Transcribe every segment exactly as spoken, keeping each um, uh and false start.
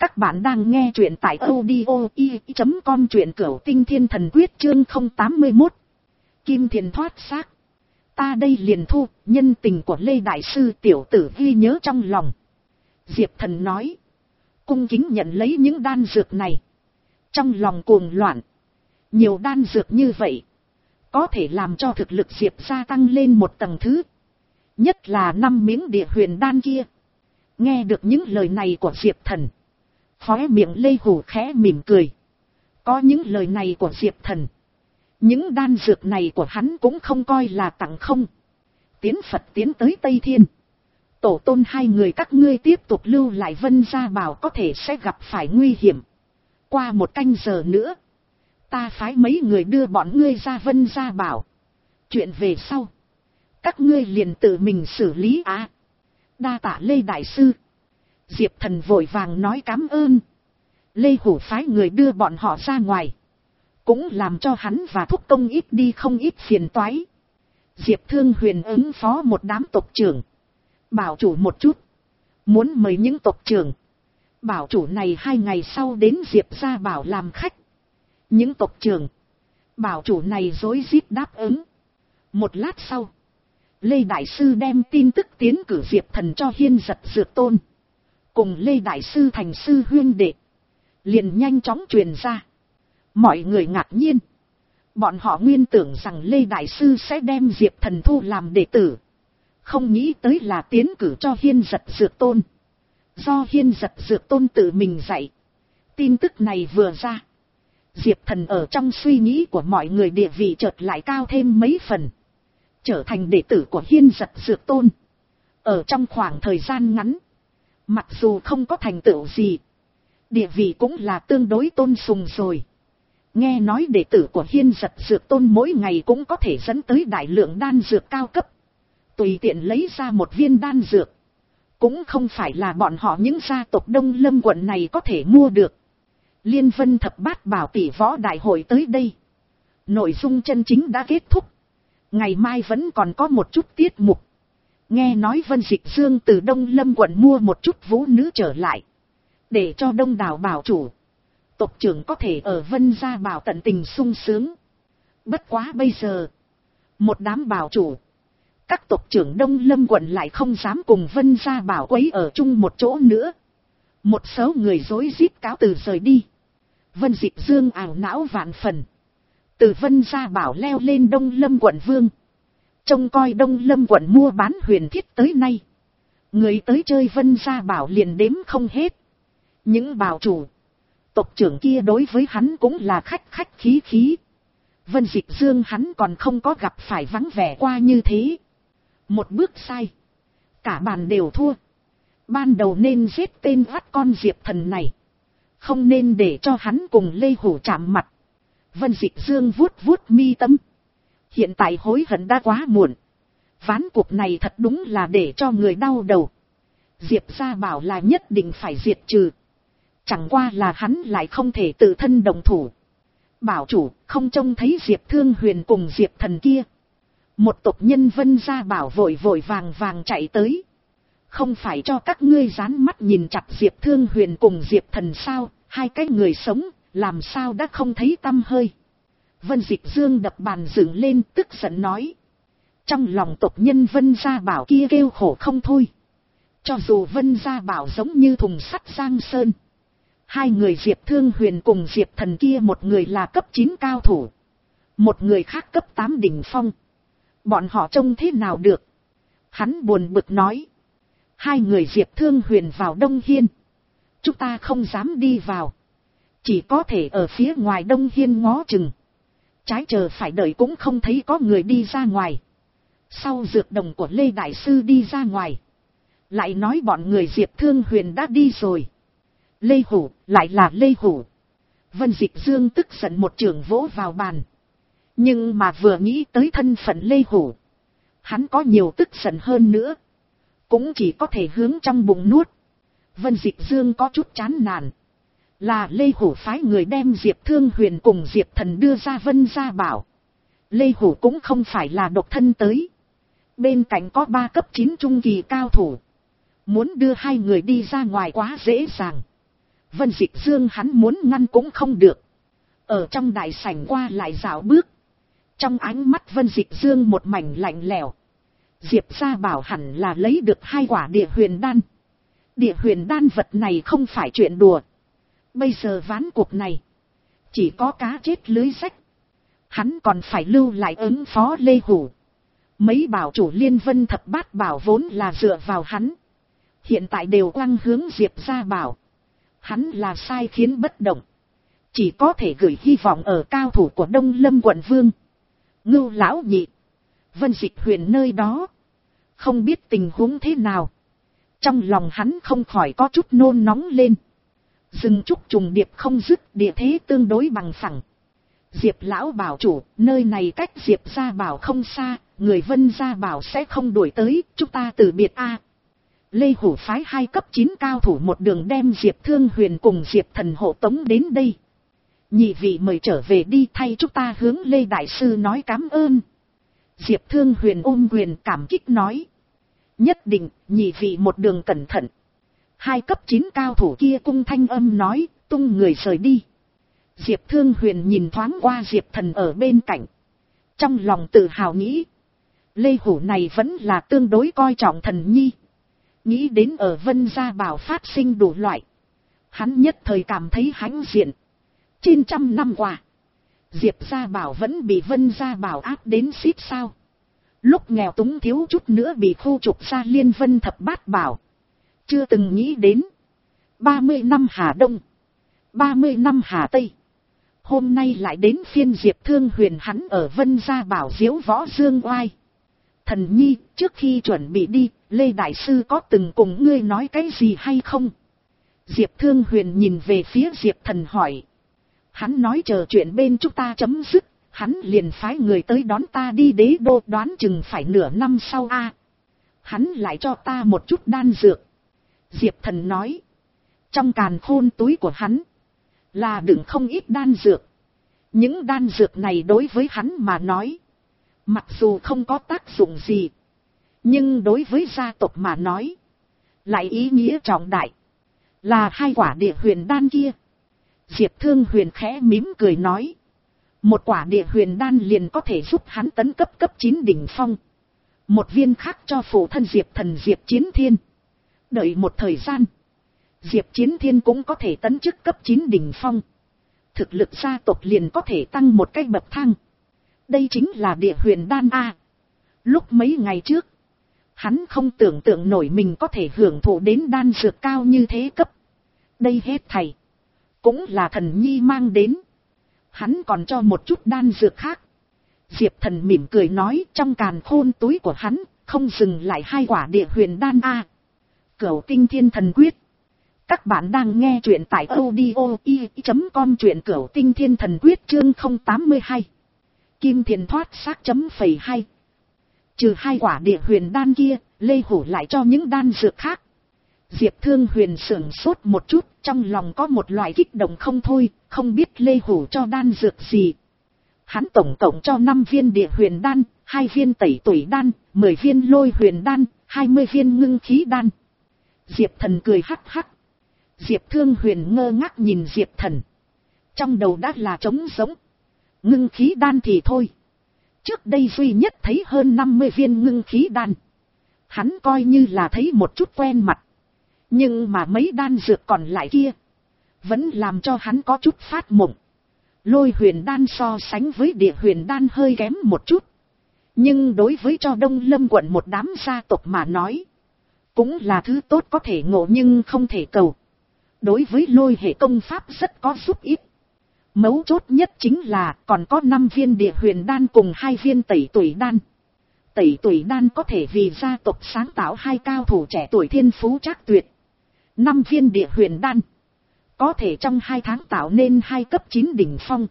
Các bạn đang nghe truyện tại audio i chấm com truyện cửu tinh thiên thần quyết chương không tám mươi mốt. Kim thiền thoát xác. Ta đây liền thu, nhân tình của Lê Đại Sư tiểu tử ghi nhớ trong lòng. Diệp Thần nói. Cung kính nhận lấy những đan dược này. Trong lòng cuồng loạn. Nhiều đan dược như vậy. Có thể làm cho thực lực Diệp gia tăng lên một tầng thứ. Nhất là năm miếng địa huyền đan kia. Nghe được những lời này của Diệp Thần. Khóe miệng Lê Hủ khẽ mỉm cười. Có những lời này của Diệp Thần. Những đan dược này của hắn cũng không coi là tặng không. Tiến Phật tiến tới Tây Thiên. Tổ tôn hai người các ngươi tiếp tục lưu lại Vân Gia Bảo có thể sẽ gặp phải nguy hiểm. Qua một canh giờ nữa. Ta phái mấy người đưa bọn ngươi ra Vân Gia Bảo. Chuyện về sau. Các ngươi liền tự mình xử lý á. Đa tạ Lê Đại Sư. Diệp Thần vội vàng nói cám ơn. Lê Hủ phái người đưa bọn họ ra ngoài. Cũng làm cho hắn và thúc công ít đi không ít phiền toái. Diệp Thương Huyền ứng phó một đám tộc trưởng. Bảo chủ một chút. Muốn mời những tộc trưởng. Bảo chủ này hai ngày sau đến Diệp Gia Bảo làm khách. Những tộc trưởng. Bảo chủ này rối rít đáp ứng. Một lát sau. Lê Đại Sư đem tin tức tiến cử Diệp Thần cho Hiên Giật Dược Tôn. Cùng Lê Đại Sư thành sư huyên đệ. Liền nhanh chóng truyền ra. Mọi người ngạc nhiên. Bọn họ nguyên tưởng rằng Lê Đại Sư sẽ đem Diệp Thần thu làm đệ tử. Không nghĩ tới là tiến cử cho Hiên Giật Dược Tôn. Do Hiên Giật Dược Tôn tự mình dạy. Tin tức này vừa ra. Diệp Thần ở trong suy nghĩ của mọi người địa vị chợt lại cao thêm mấy phần. Trở thành đệ tử của Hiên Giật Dược Tôn. Ở trong khoảng thời gian ngắn. Mặc dù không có thành tựu gì. Địa vị cũng là tương đối tôn sùng rồi. Nghe nói đệ tử của Hiên Giật Dược Tôn mỗi ngày cũng có thể dẫn tới đại lượng đan dược cao cấp. Tùy tiện lấy ra một viên đan dược. Cũng không phải là bọn họ những gia tộc Đông Lâm quận này có thể mua được. Liên Vân Thập Bát Bảo Tỷ Võ Đại hội tới đây. Nội dung chân chính đã kết thúc. Ngày mai vẫn còn có một chút tiết mục. Nghe nói Vân Dịch Dương từ Đông Lâm quận mua một chút vũ nữ trở lại. Để cho đông đảo bảo chủ. Tộc trưởng có thể ở Vân Gia Bảo tận tình sung sướng. Bất quá bây giờ. Một đám bảo chủ. Các tộc trưởng Đông Lâm quận lại không dám cùng Vân Gia Bảo quấy ở chung một chỗ nữa. Một số người rối rít cáo từ rời đi. Vân Dịch Dương ảo não vạn phần. Từ Vân Gia Bảo leo lên Đông Lâm quận vương. Trông coi Đông Lâm quận mua bán huyền thiết tới nay. Người tới chơi Vân Gia Bảo liền đếm không hết. Những bảo chủ. Tộc trưởng kia đối với hắn cũng là khách khách khí khí. Vân Dịch Dương hắn còn không có gặp phải vắng vẻ qua như thế. Một bước sai. Cả bàn đều thua. Ban đầu nên giết tên vắt con Diệp Thần này. Không nên để cho hắn cùng Lê Hủ chạm mặt. Vân Dịch Dương vuốt vuốt mi tâm. Hiện tại hối hận đã quá muộn. Ván cuộc này thật đúng là để cho người đau đầu. Diệp Gia Bảo là nhất định phải diệt trừ. Chẳng qua là hắn lại không thể tự thân đồng thủ. Bảo chủ không trông thấy Diệp Thương Huyền cùng Diệp Thần kia. Một tộc nhân Vân Gia Bảo vội vội vàng vàng chạy tới. Không phải cho các ngươi dán mắt nhìn chặt Diệp Thương Huyền cùng Diệp Thần sao. Hai cái người sống làm sao đã không thấy tăm hơi. Vân Dịch Dương đập bàn dựng lên tức giận nói. Trong lòng tộc nhân Vân Gia Bảo kia kêu khổ không thôi. Cho dù Vân Gia Bảo giống như thùng sắt Giang Sơn. Hai người Diệp Thương Huyền cùng Diệp Thần kia một người là cấp chín cao thủ. Một người khác cấp tám đỉnh phong. Bọn họ trông thế nào được. Hắn buồn bực nói. Hai người Diệp Thương Huyền vào Đông Hiên. Chúng ta không dám đi vào. Chỉ có thể ở phía ngoài Đông Hiên ngó chừng. Trái chờ phải đợi cũng không thấy có người đi ra ngoài. Sau dược đồng của Lê Đại Sư đi ra ngoài. Lại nói bọn người Diệp Thương Huyền đã đi rồi. Lê Hủ, lại là Lê Hủ. Vân Dịch Dương tức giận một trường vỗ vào bàn. Nhưng mà vừa nghĩ tới thân phận Lê Hủ. Hắn có nhiều tức giận hơn nữa. Cũng chỉ có thể hướng trong bụng nuốt. Vân Dịch Dương có chút chán nản. Là Lê Hủ phái người đem Diệp Thương Huyền cùng Diệp Thần đưa ra Vân Gia Bảo. Lê Hủ cũng không phải là độc thân tới. Bên cạnh có ba cấp chín trung kỳ cao thủ. Muốn đưa hai người đi ra ngoài quá dễ dàng. Vân Dịch Dương hắn muốn ngăn cũng không được. Ở trong đại sảnh qua lại dạo bước. Trong ánh mắt Vân Dịch Dương một mảnh lạnh lẽo. Diệp gia bảo hẳn là lấy được hai quả địa huyền đan. Địa huyền đan vật này không phải chuyện đùa. Bây giờ ván cuộc này. Chỉ có cá chết lưới rách. Hắn còn phải lưu lại ứng phó Lê Hủ. Mấy bảo chủ Liên Vân thập bát bảo vốn là dựa vào hắn. Hiện tại đều quăng hướng Diệp gia bảo. Hắn là sai khiến bất động. Chỉ có thể gửi hy vọng ở cao thủ của Đông Lâm quận Vương. Ngưu lão nhị. Vân Dịch Huyền nơi đó. Không biết tình huống thế nào. Trong lòng hắn không khỏi có chút nôn nóng lên. Rừng trúc trùng điệp không dứt, địa thế tương đối bằng phẳng. Diệp lão bảo chủ, nơi này cách Diệp gia bảo không xa, người Vân gia bảo sẽ không đuổi tới, chúng ta từ biệt a. Lê Hủ phái hai cấp chín cao thủ một đường đem Diệp Thương Huyền cùng Diệp Thần hộ tống đến đây. Nhị vị mời trở về đi, thay chúng ta hướng Lê Đại Sư nói cảm ơn. Diệp Thương Huyền ôm quyền cảm kích nói. Nhất định, nhị vị một đường cẩn thận. Hai cấp chín cao thủ kia cung thanh âm nói, tung người rời đi. Diệp Thương Huyền nhìn thoáng qua Diệp Thần ở bên cạnh. Trong lòng tự hào nghĩ. Lê Hủ này vẫn là tương đối coi trọng Thần nhi. Nghĩ đến ở Vân gia bảo phát sinh đủ loại. Hắn nhất thời cảm thấy hãnh diện. Trên trăm năm qua. Diệp gia bảo vẫn bị Vân gia bảo áp đến xít sao. Lúc nghèo túng thiếu chút nữa bị khu trục ra Liên Vân thập bát bảo. Chưa từng nghĩ đến. ba mươi năm Hà Đông. ba mươi năm Hà Tây. Hôm nay lại đến phiên Diệp Thương Huyền hắn ở Vân gia bảo diếu võ dương oai. Thần nhi, trước khi chuẩn bị đi, Lê Đại Sư có từng cùng ngươi nói cái gì hay không? Diệp Thương Huyền nhìn về phía Diệp Thần hỏi. Hắn nói chờ chuyện bên chúng ta chấm dứt, hắn liền phái người tới đón ta đi đế đô, đoán chừng phải nửa năm sau a. Hắn lại cho ta một chút đan dược. Diệp Thần nói. Trong càn khôn túi của hắn là đựng không ít đan dược. Những đan dược này đối với hắn mà nói, mặc dù không có tác dụng gì, nhưng đối với gia tộc mà nói, lại ý nghĩa trọng đại. Là hai quả địa huyền đan kia. Diệp Thương Huyền khẽ mím cười nói. Một quả địa huyền đan liền có thể giúp hắn tấn cấp cấp chín đỉnh phong. Một viên khác cho phụ thân Diệp Thần Diệp Chiến Thiên. Đợi một thời gian, Diệp Chiến Thiên cũng có thể tấn chức cấp chín đỉnh phong. Thực lực gia tộc liền có thể tăng một cái bậc thang. Đây chính là địa huyền đan a. Lúc mấy ngày trước, hắn không tưởng tượng nổi mình có thể hưởng thụ đến đan dược cao như thế cấp. Đây hết thảy cũng là Thần nhi mang đến. Hắn còn cho một chút đan dược khác. Diệp Thần mỉm cười nói, trong càn khôn túi của hắn không dừng lại hai quả địa huyền đan a. Cửu Tinh Thiên Thần Quyết. Các bạn đang nghe truyện tại audio i chấm com, truyện Cửu Tinh Thiên Thần Quyết chương không tám mươi hai. Kim Thiền thoát xác chấm phẩy hai. Trừ hai quả địa huyền đan kia, Lê Hủ lại cho những đan dược khác. Diệp Thương Huyền sửng sốt một chút, trong lòng có một loại kích động không thôi, không biết Lê Hủ cho đan dược gì. Hắn tổng cộng cho năm viên địa huyền đan, hai viên tẩy tủy đan, mười viên lôi huyền đan, hai mươi viên ngưng khí đan. Diệp Thần cười hắc hắc. Diệp Thương Huyền ngơ ngác nhìn Diệp Thần. Trong đầu đã là trống rỗng. Ngưng khí đan thì thôi. Trước đây duy nhất thấy hơn năm mươi viên ngưng khí đan. Hắn coi như là thấy một chút quen mặt. Nhưng mà mấy đan dược còn lại kia, vẫn làm cho hắn có chút phát mộng. Lôi huyền đan so sánh với địa huyền đan hơi kém một chút. Nhưng đối với cho Đông Lâm quận một đám gia tộc mà nói, cũng là thứ tốt có thể ngộ nhưng không thể cầu. Đối với lôi hệ công pháp rất có giúp ích. Mấu chốt nhất chính là còn có năm viên địa huyền đan cùng hai viên tẩy tủy đan. Tẩy tủy đan có thể vì gia tộc sáng tạo hai cao thủ trẻ tuổi thiên phú trác tuyệt. Năm viên địa huyền đan có thể trong hai tháng tạo nên hai cấp chín đỉnh phong,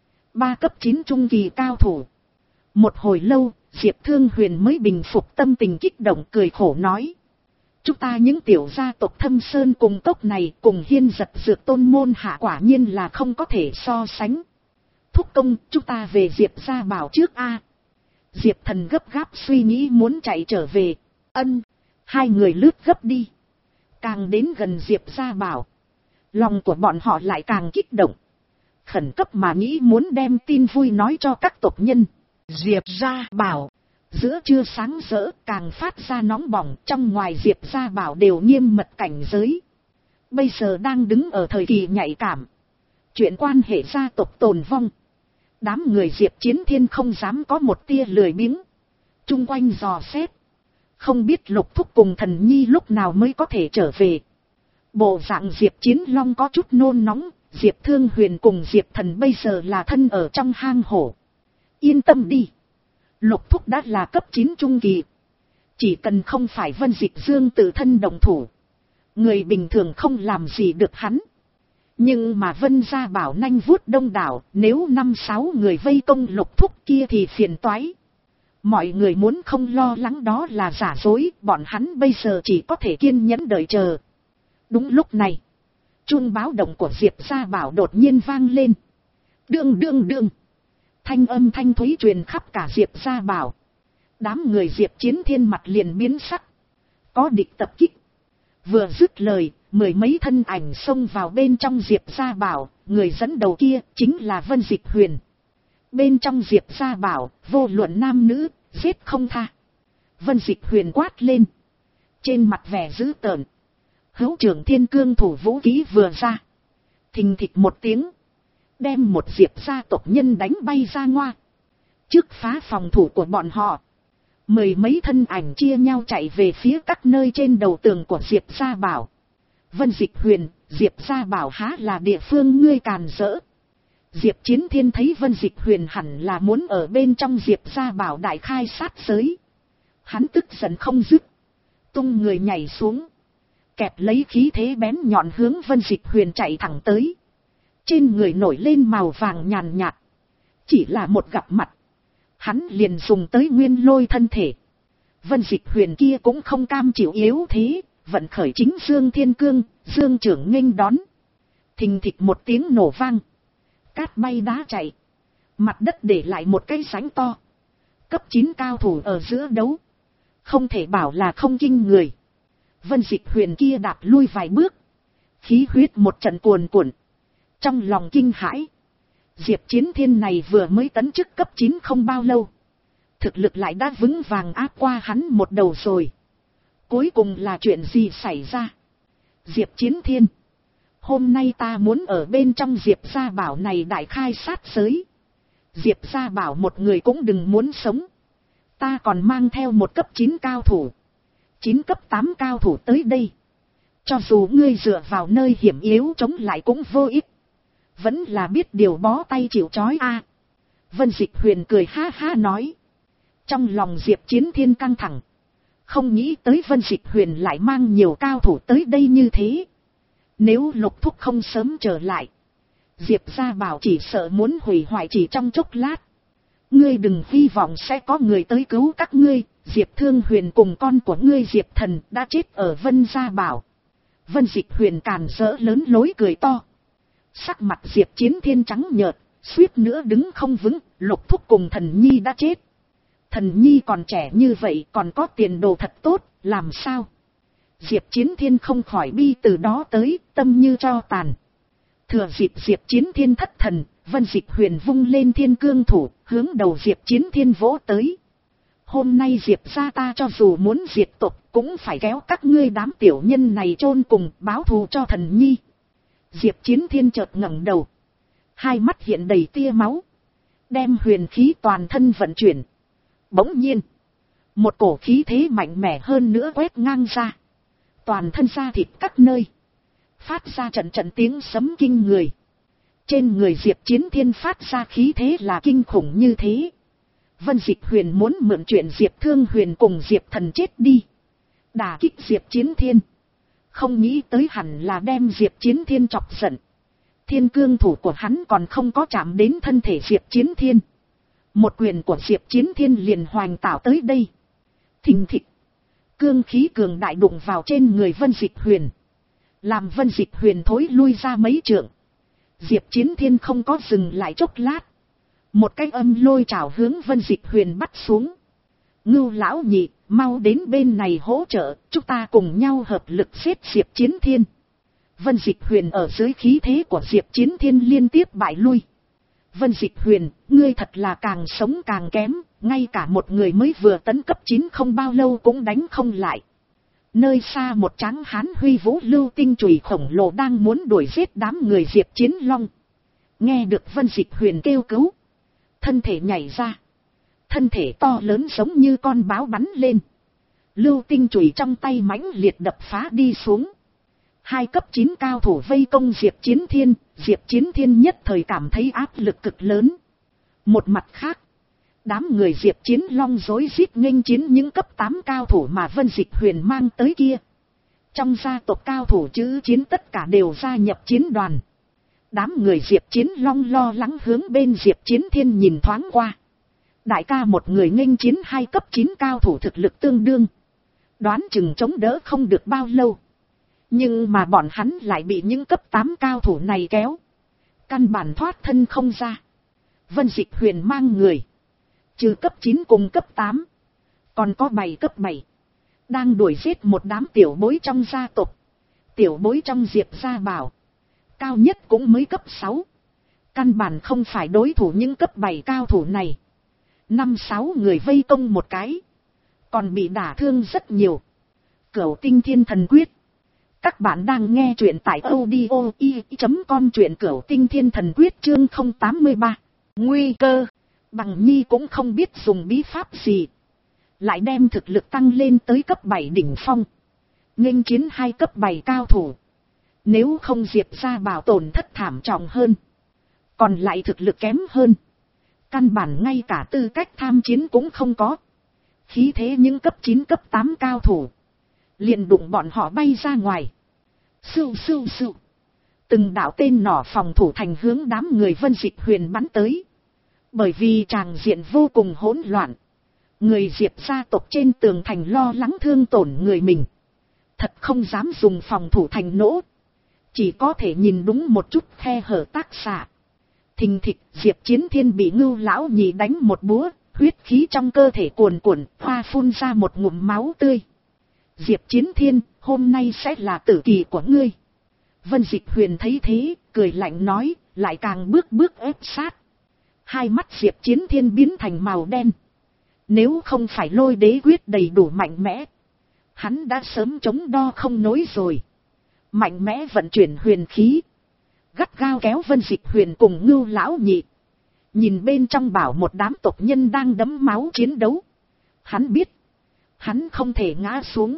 ba cấp chín trung kỳ cao thủ. Một hồi lâu, Diệp Thương Huyền mới bình phục tâm tình kích động, cười khổ nói. Chúng ta những tiểu gia tộc Thâm Sơn cùng tốc này cùng Hiên Giật Dược Tôn môn hạ quả nhiên là không có thể so sánh. Thúc công, chúng ta về Diệp gia bảo trước a. Diệp Thần gấp gáp suy nghĩ muốn chạy trở về. Ân. Hai người lướt gấp đi. Càng đến gần Diệp gia bảo, Lòng của bọn họ lại càng kích động. Khẩn cấp mà nghĩ muốn đem tin vui nói cho các tộc nhân. Diệp Gia Bảo. Giữa trưa sáng rỡ càng phát ra nóng bỏng, trong ngoài Diệp Gia Bảo đều nghiêm mật cảnh giới. Bây giờ đang đứng ở thời kỳ nhạy cảm. Chuyện quan hệ gia tộc tồn vong. Đám người Diệp Chiến Thiên không dám có một tia lười biếng. Chung quanh dò xét. Không biết Lục Thúc cùng Thần Nhi lúc nào mới có thể trở về. Bộ dạng Diệp Chiến Long có chút nôn nóng. Diệp Thương Huyền cùng Diệp Thần bây giờ là thân ở trong hang hổ. Yên tâm đi. Lục Thúc đã là cấp chín trung kỳ. Chỉ cần không phải Vân Dịch Dương tự thân động thủ. Người bình thường không làm gì được hắn. Nhưng mà Vân Gia Bảo nanh vuốt đông đảo. Nếu năm sáu người vây công Lục Thúc kia thì phiền toái. Mọi người muốn không lo lắng đó là giả dối. Bọn hắn bây giờ chỉ có thể kiên nhẫn đợi chờ. Đúng lúc này, chuông báo động của Diệp Gia Bảo đột nhiên vang lên. Đương đương đương. Thanh âm thanh thúy truyền khắp cả Diệp Gia Bảo. Đám người Diệp Chiến Thiên mặt liền biến sắc. Có địch tập kích. Vừa dứt lời, mười mấy thân ảnh xông vào bên trong Diệp Gia Bảo. Người dẫn đầu kia chính là Vân Dịch Huyền. Bên trong Diệp Gia Bảo, vô luận nam nữ, giết không tha. Vân Dịch Huyền quát lên. Trên mặt vẻ dữ tợn. Hữu trưởng Thiên Cương thủ vũ khí vừa ra. Thình thịch một tiếng. Đem một Diệp gia tộc nhân đánh bay ra ngoa. Trước phá phòng thủ của bọn họ. Mười mấy thân ảnh chia nhau chạy về phía các nơi trên đầu tường của Diệp Gia Bảo. Vân Dịch Huyền, Diệp Gia Bảo há là địa phương ngươi càn rỡ. Diệp Chiến Thiên thấy Vân Dịch Huyền hẳn là muốn ở bên trong Diệp Gia Bảo đại khai sát giới. Hắn tức giận không dứt. Tung người nhảy xuống. Kẹp lấy khí thế bén nhọn hướng Vân Dịch Huyền chạy thẳng tới. Trên người nổi lên màu vàng nhàn nhạt. Chỉ là một gặp mặt. Hắn liền dùng tới nguyên lôi thân thể. Vân Dịch Huyền kia cũng không cam chịu yếu thế. Vận khởi chính Dương Thiên Cương, Dương trưởng nghênh đón. Thình thịch một tiếng nổ vang. Cát bay đá chạy. Mặt đất để lại một cái sánh to. Cấp chín cao thủ ở giữa đấu. Không thể bảo là không kinh người. Vân Dịch Huyền kia đạp lui vài bước. Khí huyết một trận cuồn cuộn. Trong lòng kinh hãi. Diệp Chiến Thiên này vừa mới tấn chức cấp chín không bao lâu. Thực lực lại đã vững vàng áp qua hắn một đầu rồi. Cuối cùng là chuyện gì xảy ra? Diệp Chiến Thiên. Hôm nay ta muốn ở bên trong Diệp Gia Bảo này đại khai sát giới. Diệp Gia Bảo một người cũng đừng muốn sống. Ta còn mang theo một cấp chín cao thủ. chín cấp tám cao thủ tới đây. Cho dù ngươi dựa vào nơi hiểm yếu chống lại cũng vô ích. Vẫn là biết điều bó tay chịu trói a. À, Vân Dịch Huyền cười ha ha nói. Trong lòng Diệp Chiến Thiên căng thẳng. Không nghĩ tới Vân Dịch Huyền lại mang nhiều cao thủ tới đây như thế. Nếu Lục Thúc không sớm trở lại. Diệp Gia Bảo chỉ sợ muốn hủy hoại chỉ trong chốc lát. Ngươi đừng hy vọng sẽ có người tới cứu các ngươi. Diệp Thương Huyền cùng con của ngươi Diệp Thần đã chết ở Vân Gia Bảo. Vân Dịch Huyền càn rỡ lớn lối cười to. Sắc mặt Diệp Chiến Thiên trắng nhợt, suýt nữa đứng không vững. Lục Thúc cùng Thần Nhi đã chết. Thần Nhi còn trẻ như vậy còn có tiền đồ thật tốt, làm sao? Diệp Chiến Thiên không khỏi bi từ đó tới, tâm như tro tàn. Thừa dịp Diệp Chiến Thiên thất thần, Vân Dịch Huyền vung lên Thiên Cương thủ, hướng đầu Diệp Chiến Thiên vỗ tới. Hôm nay Diệp gia ta cho dù muốn diệt tộc, cũng phải kéo các ngươi đám tiểu nhân này chôn cùng, báo thù cho Thần Nhi. Diệp Chiến Thiên chợt ngẩng đầu. Hai mắt hiện đầy tia máu. Đem huyền khí toàn thân vận chuyển. Bỗng nhiên. Một cổ khí thế mạnh mẽ hơn nữa quét ngang ra. Toàn thân da thịt các nơi. Phát ra trận trận tiếng sấm kinh người. Trên người Diệp Chiến Thiên phát ra khí thế là kinh khủng như thế. Vân Dịch Huyền muốn mượn chuyện Diệp Thương Huyền cùng Diệp Thần chết đi. Đả kích Diệp Chiến Thiên. Không nghĩ tới hẳn là đem Diệp Chiến Thiên chọc giận. Thiên cương thủ của hắn còn không có chạm đến thân thể Diệp Chiến Thiên. Một quyền của Diệp Chiến Thiên liền hoành tạo tới đây. Thình thịch. Cương khí cường đại đụng vào trên người Vân Dịch Huyền. Làm Vân Dịch Huyền thối lui ra mấy trượng. Diệp Chiến Thiên không có dừng lại chốc lát. Một cái âm lôi trảo hướng Vân Dịch Huyền bắt xuống. Ngưu lão nhị, mau đến bên này hỗ trợ, chúng ta cùng nhau hợp lực xếp Diệp Chiến Thiên. Vân Dịch Huyền ở dưới khí thế của Diệp Chiến Thiên liên tiếp bại lui. Vân Dịch Huyền, ngươi thật là càng sống càng kém, ngay cả một người mới vừa tấn cấp chín không bao lâu cũng đánh không lại. Nơi xa một tráng hán huy vũ lưu tinh chùy khổng lồ đang muốn đuổi giết đám người Diệp Chiến Long. Nghe được Vân Dịch Huyền kêu cứu, thân thể nhảy ra. Thân thể to lớn giống như con báo bắn lên. Lưu tinh chùy trong tay mãnh liệt đập phá đi xuống. Hai cấp chín cao thủ vây công Diệp Chiến Thiên, Diệp Chiến Thiên nhất thời cảm thấy áp lực cực lớn. Một mặt khác, đám người Diệp Chiến Long rối rít nghênh chiến những cấp tám cao thủ mà Vân Dịch Huyền mang tới kia. Trong gia tộc cao thủ chữ chiến tất cả đều gia nhập chiến đoàn. Đám người Diệp Chiến Long lo lắng hướng bên Diệp Chiến Thiên nhìn thoáng qua. Đại ca một người nghênh chiến hai cấp chín cao thủ thực lực tương đương. Đoán chừng chống đỡ không được bao lâu. Nhưng mà bọn hắn lại bị những cấp tám cao thủ này kéo. Căn bản thoát thân không ra. Vân Dịch Huyền mang người. Trừ cấp chín cùng cấp tám. Còn có bảy cấp bảy. Đang đuổi giết một đám tiểu bối trong gia tộc. Tiểu bối trong Diệp gia bảo. Cao nhất cũng mới cấp sáu. Căn bản không phải đối thủ những cấp bảy cao thủ này. Năm sáu người vây công một cái. Còn bị đả thương rất nhiều. Cửu Tinh Thiên Thần Quyết. Các bạn đang nghe truyện tại audio i chấm com truyện Cửu Tinh Thiên Thần Quyết chương không tám ba. Nguy cơ. Bằng Nhi cũng không biết dùng bí pháp gì. Lại đem thực lực tăng lên tới cấp bảy đỉnh phong. Nghênh chiến hai cấp bảy cao thủ. Nếu không Diệp gia bảo tổn thất thảm trọng hơn. Còn lại thực lực kém hơn. Căn bản ngay cả tư cách tham chiến cũng không có. Khí thế những cấp chín cấp tám cao thủ. Liền đụng bọn họ bay ra ngoài. Sưu sưu sưu. Từng đạo tên nỏ phòng thủ thành hướng đám người Vân Dịch Huyền bắn tới. Bởi vì tràng diện vô cùng hỗn loạn. Người Diệp gia tộc trên tường thành lo lắng thương tổn người mình. Thật không dám dùng phòng thủ thành nỗ. Chỉ có thể nhìn đúng một chút khe hở tác xạ. Thình thịch, Diệp Chiến Thiên bị Ngưu lão nhị đánh một búa, huyết khí trong cơ thể cuồn cuộn, hoa phun ra một ngụm máu tươi. Diệp Chiến Thiên, hôm nay sẽ là tử kỳ của ngươi. Vân Dịch Huyền thấy thế, cười lạnh nói, lại càng bước bước ép sát. Hai mắt Diệp Chiến Thiên biến thành màu đen. Nếu không phải lôi đế quyết đầy đủ mạnh mẽ, hắn đã sớm chống đo không nối rồi. Mạnh mẽ vận chuyển huyền khí. Gắt gao kéo Vân Dịch Huyền cùng Ngưu lão nhị. Nhìn bên trong bảo một đám tộc nhân đang đấm máu chiến đấu. Hắn biết. Hắn không thể ngã xuống.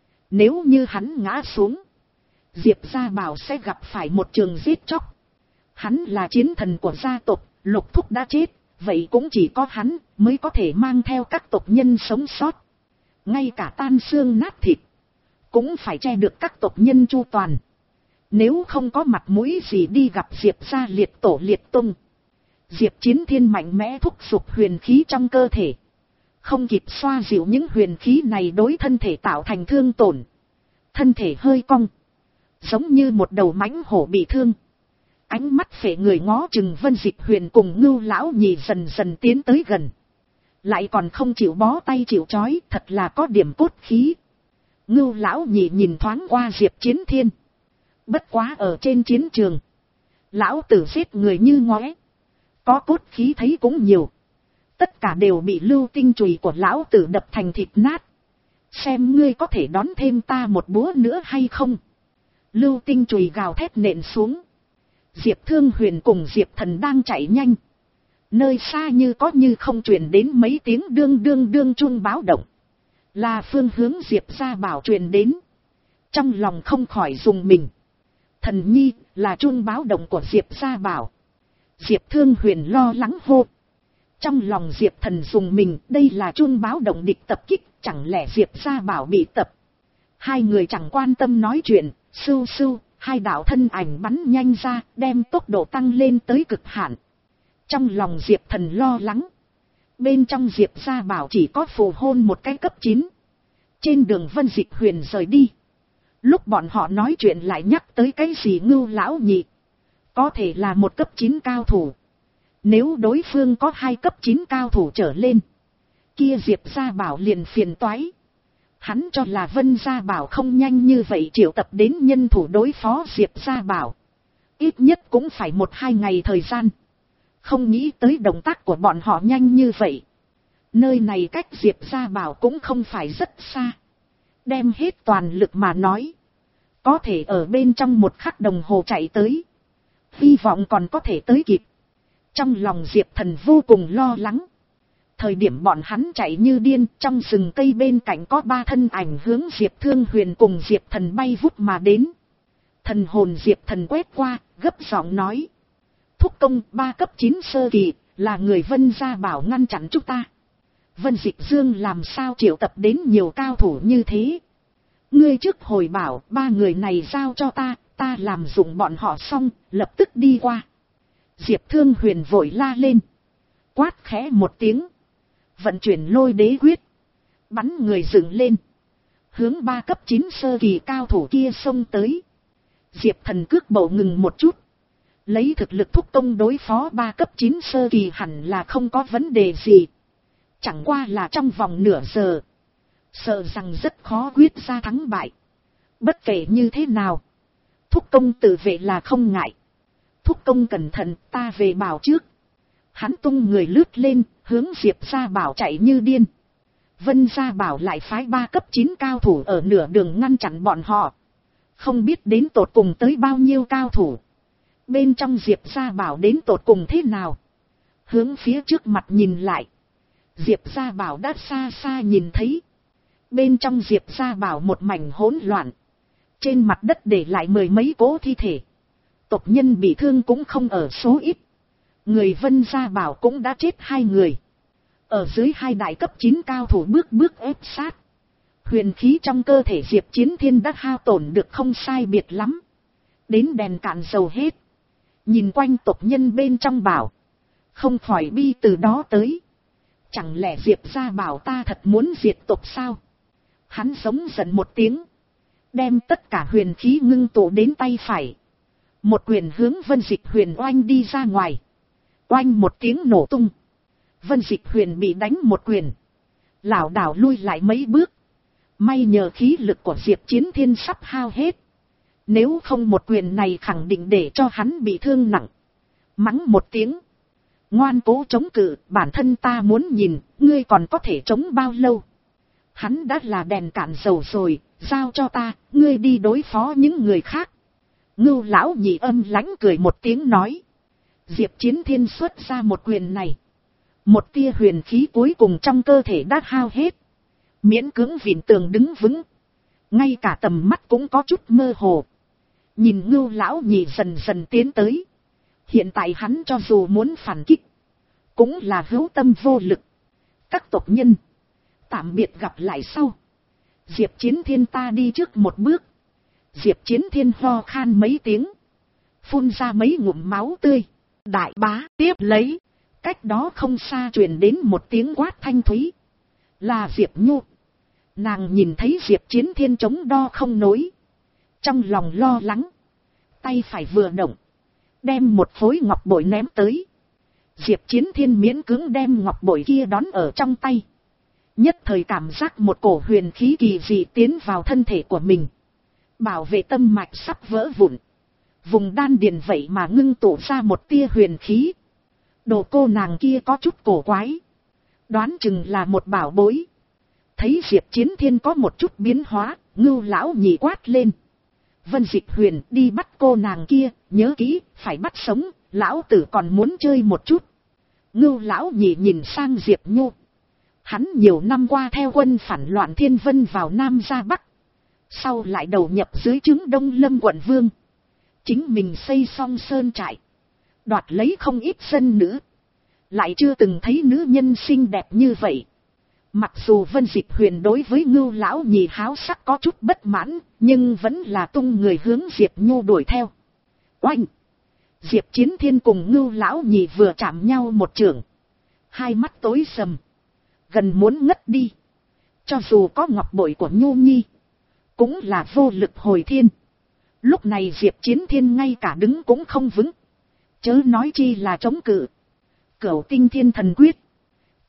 Nếu như hắn ngã xuống. Diệp gia bảo sẽ gặp phải một trường giết chóc. Hắn là chiến thần của gia tộc. Lục thúc đã chết. Vậy cũng chỉ có hắn mới có thể mang theo các tộc nhân sống sót. Ngay cả tan xương nát thịt. Cũng phải che được các tộc nhân chu toàn. Nếu không có mặt mũi gì đi gặp Diệp gia liệt tổ liệt tung. Diệp Chiến Thiên mạnh mẽ thúc giục huyền khí trong cơ thể. Không kịp xoa dịu những huyền khí này đối thân thể tạo thành thương tổn. Thân thể hơi cong. Giống như một đầu mãnh hổ bị thương. Ánh mắt phệ người ngó chừng Vân Dịch Huyền cùng Ngưu lão nhị dần dần tiến tới gần. Lại còn không chịu bó tay chịu trói, thật là có điểm cốt khí. Ngưu lão nhị nhìn thoáng qua Diệp Chiến Thiên. Bất quá ở trên chiến trường. Lão tử giết người như ngóe. Có cốt khí thấy cũng nhiều. Tất cả đều bị lưu tinh chùy của lão tử đập thành thịt nát. Xem ngươi có thể đón thêm ta một búa nữa hay không. Lưu tinh chùy gào thét nện xuống. Diệp Thương Huyền cùng Diệp Thần đang chạy nhanh. Nơi xa như có như không truyền đến mấy tiếng đương đương đương chuông báo động. Là phương hướng Diệp gia bảo truyền đến. Trong lòng không khỏi dùng mình. Thần nhi, là chuông báo động của Diệp gia bảo. Diệp Thương Huyền lo lắng hô. Trong lòng Diệp Thần dùng mình, đây là chuông báo động địch tập kích, chẳng lẽ Diệp gia bảo bị tập. Hai người chẳng quan tâm nói chuyện, sưu sưu, hai đạo thân ảnh bắn nhanh ra, đem tốc độ tăng lên tới cực hạn. Trong lòng Diệp Thần lo lắng. Bên trong Diệp gia bảo chỉ có phù hôn một cái cấp chín. Trên đường Vân Dịch Huyền rời đi. Lúc bọn họ nói chuyện lại nhắc tới cái gì Ngưu lão nhị. Có thể là một cấp chín cao thủ. Nếu đối phương có hai cấp chín cao thủ trở lên. Kia Diệp gia bảo liền phiền toái. Hắn cho là Vân Gia Bảo không nhanh như vậy triệu tập đến nhân thủ đối phó Diệp Gia Bảo. Ít nhất cũng phải một hai ngày thời gian. Không nghĩ tới động tác của bọn họ nhanh như vậy. Nơi này cách Diệp Gia Bảo cũng không phải rất xa. Đem hết toàn lực mà nói. Có thể ở bên trong một khắc đồng hồ chạy tới. Hy vọng còn có thể tới kịp. Trong lòng Diệp Thần vô cùng lo lắng. Thời điểm bọn hắn chạy như điên, trong rừng cây bên cạnh có ba thân ảnh hướng Diệp Thương Huyền cùng Diệp Thần bay vút mà đến. Thần hồn Diệp Thần quét qua, gấp giọng nói. Thúc công ba cấp chín sơ kỳ, là người Vân Gia Bảo ngăn chặn chúng ta. Vân Dịch Dương làm sao triệu tập đến nhiều cao thủ như thế. Ngươi trước hồi bảo ba người này giao cho ta, ta làm dụng bọn họ xong, lập tức đi qua. Diệp Thương Huyền vội la lên. Quát khẽ một tiếng. Vận chuyển lôi đế quyết. Bắn người dựng lên. Hướng ba cấp chín sơ kỳ cao thủ kia xông tới. Diệp Thần cước bộ ngừng một chút. Lấy thực lực thúc công đối phó ba cấp chín sơ kỳ hẳn là không có vấn đề gì. Chẳng qua là trong vòng nửa giờ. Sợ rằng rất khó quyết ra thắng bại. Bất kể như thế nào. Thúc công tự vệ là không ngại. Thúc công cẩn thận, ta về bảo trước. Hắn tung người lướt lên, hướng Diệp Gia Bảo chạy như điên. Vân Gia Bảo lại phái ba cấp chín cao thủ ở nửa đường ngăn chặn bọn họ. Không biết đến tột cùng tới bao nhiêu cao thủ. Bên trong Diệp Gia Bảo đến tột cùng thế nào. Hướng phía trước mặt nhìn lại. Diệp Gia Bảo đã xa xa nhìn thấy. Bên trong Diệp Gia Bảo một mảnh hỗn loạn. Trên mặt đất để lại mười mấy cố thi thể. Tộc nhân bị thương cũng không ở số ít. Người Vân Gia Bảo cũng đã chết hai người. Ở dưới hai đại cấp chín cao thủ bước bước ép sát. Huyền khí trong cơ thể Diệp Chiến Thiên đã hao tổn được không sai biệt lắm. Đến đèn cạn dầu hết. Nhìn quanh tộc nhân bên trong bảo. Không khỏi bi từ đó tới. Chẳng lẽ Diệp Gia Bảo ta thật muốn diệt tộc sao? Hắn giống giận một tiếng. Đem tất cả huyền khí ngưng tụ đến tay phải. Một quyền hướng Vân Dịch Huyền oanh đi ra ngoài. Oanh một tiếng nổ tung. Vân Dịch Huyền bị đánh một quyền. Lảo đảo lui lại mấy bước. May nhờ khí lực của Diệp Chiến Thiên sắp hao hết. Nếu không một quyền này khẳng định để cho hắn bị thương nặng. Mắng một tiếng. Ngoan cố chống cự, bản thân ta muốn nhìn, ngươi còn có thể chống bao lâu. Hắn đã là đèn cạn dầu rồi, giao cho ta, ngươi đi đối phó những người khác. Ngưu lão nhị âm lãnh cười một tiếng nói. Diệp Chiến Thiên xuất ra một quyền này. Một tia huyền khí cuối cùng trong cơ thể đã hao hết. Miễn cưỡng vịn tường đứng vững. Ngay cả tầm mắt cũng có chút mơ hồ. Nhìn Ngưu lão nhị dần dần tiến tới. Hiện tại hắn cho dù muốn phản kích. Cũng là hữu tâm vô lực. Các tộc nhân. Tạm biệt gặp lại sau. Diệp Chiến Thiên ta đi trước một bước. Diệp Chiến Thiên ho khan mấy tiếng. Phun ra mấy ngụm máu tươi. Đại bá tiếp lấy. Cách đó không xa truyền đến một tiếng quát thanh thúy. Là Diệp Nhu. Nàng nhìn thấy Diệp Chiến Thiên chống đo không nối. Trong lòng lo lắng. Tay phải vừa động. Đem một khối ngọc bội ném tới. Diệp Chiến Thiên miễn cưỡng đem ngọc bội kia đón ở trong tay. Nhất thời cảm giác một cổ huyền khí kỳ dị tiến vào thân thể của mình. Bảo vệ tâm mạch sắp vỡ vụn. Vùng đan điền vậy mà ngưng tụ ra một tia huyền khí. Đồ cô nàng kia có chút cổ quái. Đoán chừng là một bảo bối. Thấy Diệp Chiến Thiên có một chút biến hóa, Ngưu lão nhị quát lên. Vân Dịch Huyền đi bắt cô nàng kia, nhớ kỹ, phải bắt sống, lão tử còn muốn chơi một chút. Ngưu lão nhị nhìn sang Diệp Nhu. Hắn nhiều năm qua theo quân phản loạn Thiên Vân vào Nam ra Bắc. Sau lại đầu nhập dưới trướng Đông Lâm quận Vương. Chính mình xây xong sơn trại. Đoạt lấy không ít dân nữ. Lại chưa từng thấy nữ nhân xinh đẹp như vậy. Mặc dù Vân Dịch Huyền đối với Ngưu lão nhị háo sắc có chút bất mãn, nhưng vẫn là tung người hướng Diệp Nhu đuổi theo. Oanh! Diệp Chiến Thiên cùng Ngưu lão nhị vừa chạm nhau một chưởng. Hai mắt tối sầm. Gần muốn ngất đi. Cho dù có ngọc bội của Nhu Nhi. Cũng là vô lực hồi thiên. Lúc này Diệp Chiến Thiên ngay cả đứng cũng không vững. Chớ nói chi là chống cự. Cửu Tinh Thiên Thần Quyết.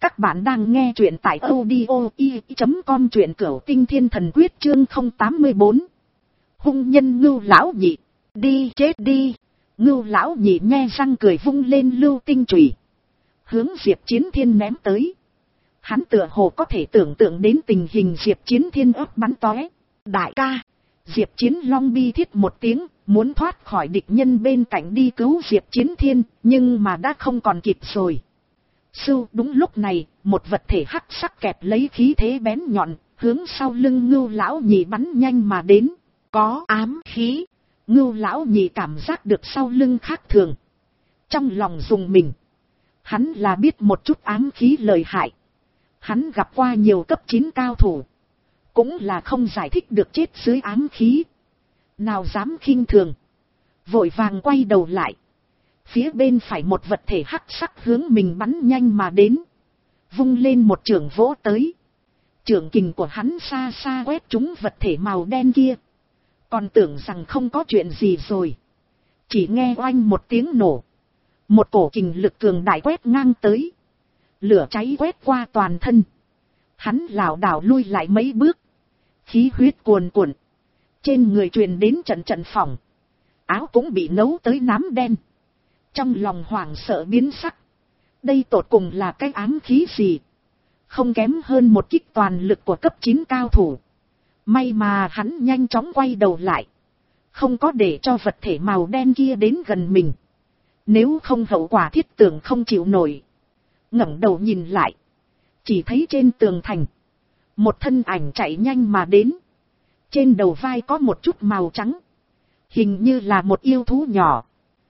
Các bạn đang nghe truyện tại audio i chấm com, truyện cửu tinh thiên thần quyết chương không tám mươi bốn. Hung nhân Ngưu lão nhị, đi chết đi. Ngưu lão nhị nhe răng cười vung lên lưu tinh chùy, hướng Diệp Chiến Thiên ném tới. Hắn tựa hồ có thể tưởng tượng đến tình hình Diệp Chiến Thiên ớt bắn tóe. Đại ca! Diệp Chiến Long bi thiết một tiếng, muốn thoát khỏi địch nhân bên cạnh đi cứu Diệp Chiến Thiên, nhưng mà đã không còn kịp rồi. Sưu, đúng lúc này, một vật thể hắc sắc kẹp lấy khí thế bén nhọn, hướng sau lưng Ngưu lão nhị bắn nhanh mà đến. Có ám khí. Ngưu lão nhị cảm giác được sau lưng khác thường. Trong lòng dùng mình. Hắn là biết một chút ám khí lợi hại. Hắn gặp qua nhiều cấp chín cao thủ. Cũng là không giải thích được chết dưới ám khí. Nào dám khinh thường. Vội vàng quay đầu lại. Phía bên phải một vật thể hắc sắc hướng mình bắn nhanh mà đến. Vung lên một chưởng vỗ tới. Chưởng kình của hắn xa xa quét trúng vật thể màu đen kia. Còn tưởng rằng không có chuyện gì rồi. Chỉ nghe oanh một tiếng nổ. Một cổ kình lực cường đại quét ngang tới. Lửa cháy quét qua toàn thân. Hắn lảo đảo lui lại mấy bước. Khí huyết cuồn cuộn. Trên người truyền đến trận trận phỏng. Áo cũng bị nấu tới nám đen. Trong lòng hoảng sợ biến sắc. Đây tột cùng là cái ám khí gì? Không kém hơn một kích toàn lực của cấp chín cao thủ. May mà hắn nhanh chóng quay đầu lại. Không có để cho vật thể màu đen kia đến gần mình. Nếu không hậu quả thiết tưởng không chịu nổi. Ngẩng đầu nhìn lại. Chỉ thấy trên tường thành. Một thân ảnh chạy nhanh mà đến. Trên đầu vai có một chút màu trắng. Hình như là một yêu thú nhỏ.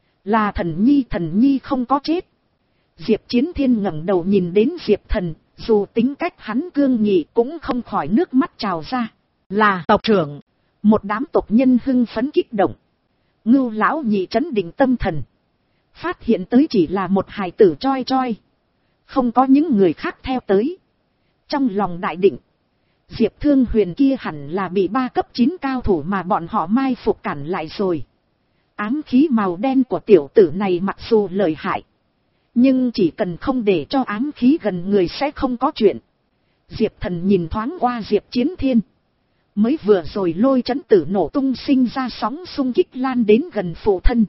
Là Thần Nhi. Thần Nhi không có chết. Diệp Chiến Thiên ngẩng đầu nhìn đến Diệp Thần. Dù tính cách hắn cương nghị cũng không khỏi nước mắt trào ra. Là tộc trưởng. Một đám tộc nhân hưng phấn kích động. Ngưu lão nhị trấn định tâm thần. Phát hiện tới chỉ là một hài tử choi choi. Không có những người khác theo tới. Trong lòng đại định. Diệp Thương Huyền kia hẳn là bị ba cấp chín cao thủ mà bọn họ mai phục cản lại rồi. Ám khí màu đen của tiểu tử này mặc dù lợi hại. Nhưng chỉ cần không để cho ám khí gần người sẽ không có chuyện. Diệp Thần nhìn thoáng qua Diệp Chiến Thiên. Mới vừa rồi lôi chấn tử nổ tung sinh ra sóng xung kích lan đến gần phụ thân.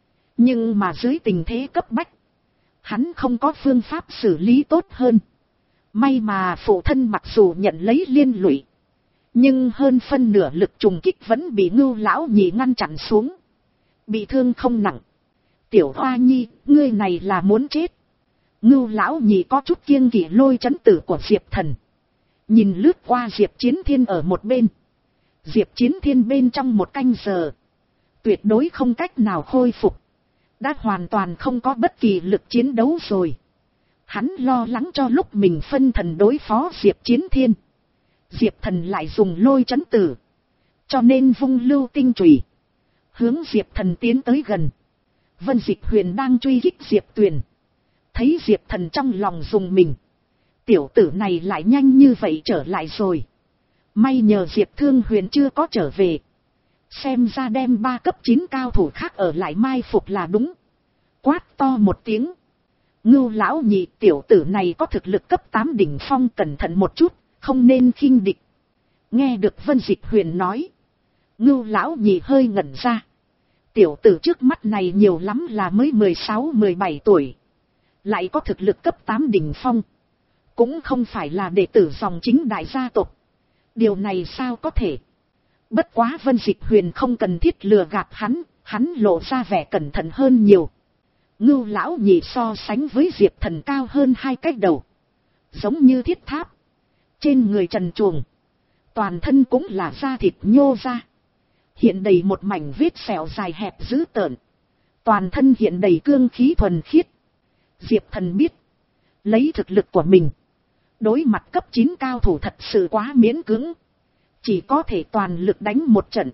Nhưng mà dưới tình thế cấp bách. Hắn không có phương pháp xử lý tốt hơn. May mà phụ thân mặc dù nhận lấy liên lụy. Nhưng hơn phân nửa lực trùng kích vẫn bị Ngưu lão nhị ngăn chặn xuống. Bị thương không nặng. Tiểu Hoa Nhi, ngươi này là muốn chết. Ngưu lão nhị có chút kiêng kỵ lôi chấn tử của Diệp Thần. Nhìn lướt qua Diệp Chiến Thiên ở một bên. Diệp Chiến Thiên bên trong một canh giờ. Tuyệt đối không cách nào khôi phục. Đã hoàn toàn không có bất kỳ lực chiến đấu rồi. Hắn lo lắng cho lúc mình phân thần đối phó Diệp Chiến Thiên. Diệp Thần lại dùng lôi chấn tử. Cho nên vung lưu tinh chùy. Hướng Diệp Thần tiến tới gần. Vân Dịch Huyền đang truy kích Diệp Tuyền. Thấy Diệp Thần trong lòng dùng mình. Tiểu tử này lại nhanh như vậy trở lại rồi. May nhờ Diệp Thương Huyền chưa có trở về. Xem ra đem ba cấp chín cao thủ khác ở lại mai phục là đúng. Quát to một tiếng. Ngưu lão nhị, tiểu tử này có thực lực cấp tám đỉnh phong, cẩn thận một chút, không nên khinh địch. Nghe được Vân Dịch Huyền nói. Ngưu lão nhị hơi ngẩn ra. Tiểu tử trước mắt này nhiều lắm là mới mười sáu mười bảy tuổi. Lại có thực lực cấp tám đỉnh phong. Cũng không phải là đệ tử dòng chính đại gia tộc. Điều này sao có thể. Bất quá Vân Dịch Huyền không cần thiết lừa gạt hắn. Hắn lộ ra vẻ cẩn thận hơn nhiều. Ngưu lão nhị so sánh với Diệp Thần cao hơn hai cái đầu. Giống như thiết tháp. Trên người trần truồng. Toàn thân cũng là da thịt nhô ra. Hiện đầy một mảnh vết sẹo dài hẹp dữ tợn. Toàn thân hiện đầy cương khí thuần khiết. Diệp Thần biết. Lấy thực lực của mình. Đối mặt cấp chín cao thủ thật sự quá miễn cưỡng. Chỉ có thể toàn lực đánh một trận.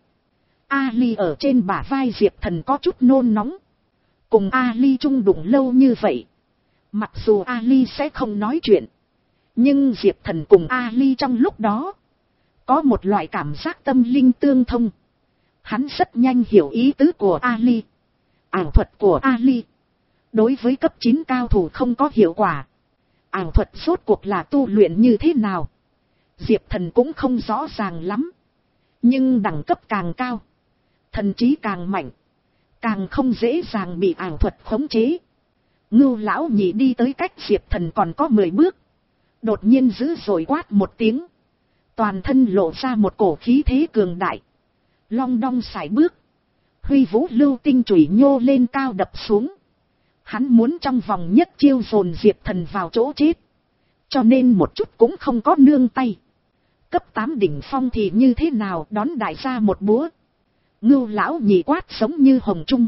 Ali ở trên bả vai Diệp Thần có chút nôn nóng. Cùng Ali chung đụng lâu như vậy. Mặc dù Ali sẽ không nói chuyện. Nhưng Diệp Thần cùng Ali trong lúc đó. Có một loại cảm giác tâm linh tương thông. Hắn rất nhanh hiểu ý tứ của Ali. Ảo thuật của Ali. Đối với cấp chín cao thủ không có hiệu quả. Ảo thuật rốt cuộc là tu luyện như thế nào, Diệp Thần cũng không rõ ràng lắm. Nhưng đẳng cấp càng cao, thần trí càng mạnh, càng không dễ dàng bị ảo thuật khống chế. Ngưu lão nhị đi tới cách Diệp Thần còn có mười bước. Đột nhiên dữ dội quát một tiếng. Toàn thân lộ ra một cổ khí thế cường đại. Long đong sải bước. Huy vũ lưu tinh chùy nhô lên cao đập xuống. Hắn muốn trong vòng nhất chiêu dồn Diệp Thần vào chỗ chết. Cho nên một chút cũng không có nương tay. Cấp tám đỉnh phong thì như thế nào, đón đại gia một búa. Ngưu lão nhị quát giống như hồng trung.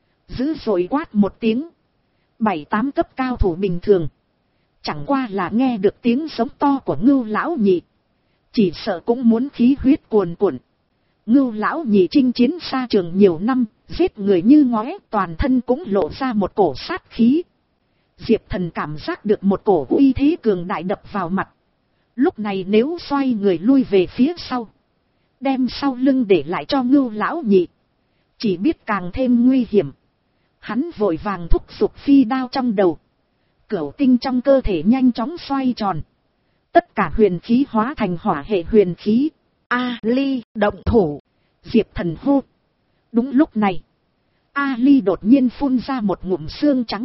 Dữ dội quát một tiếng. Bảy tám cấp cao thủ bình thường. Chẳng qua là nghe được tiếng giống to của ngưu lão nhị. Chỉ sợ cũng muốn khí huyết cuồn cuộn. Ngưu lão nhị chinh chiến xa trường nhiều năm, giết người như ngóe, toàn thân cũng lộ ra một cổ sát khí. Diệp Thần cảm giác được một cổ uy thế cường đại đập vào mặt. Lúc này nếu xoay người lui về phía sau, đem sau lưng để lại cho ngưu lão nhị, chỉ biết càng thêm nguy hiểm. Hắn vội vàng thúc giục phi đao trong đầu. Cửu tinh trong cơ thể nhanh chóng xoay tròn. Tất cả huyền khí hóa thành hỏa hệ huyền khí. A-li động thủ. Diệp Thần hô. Đúng lúc này, A-li đột nhiên phun ra một ngụm xương trắng.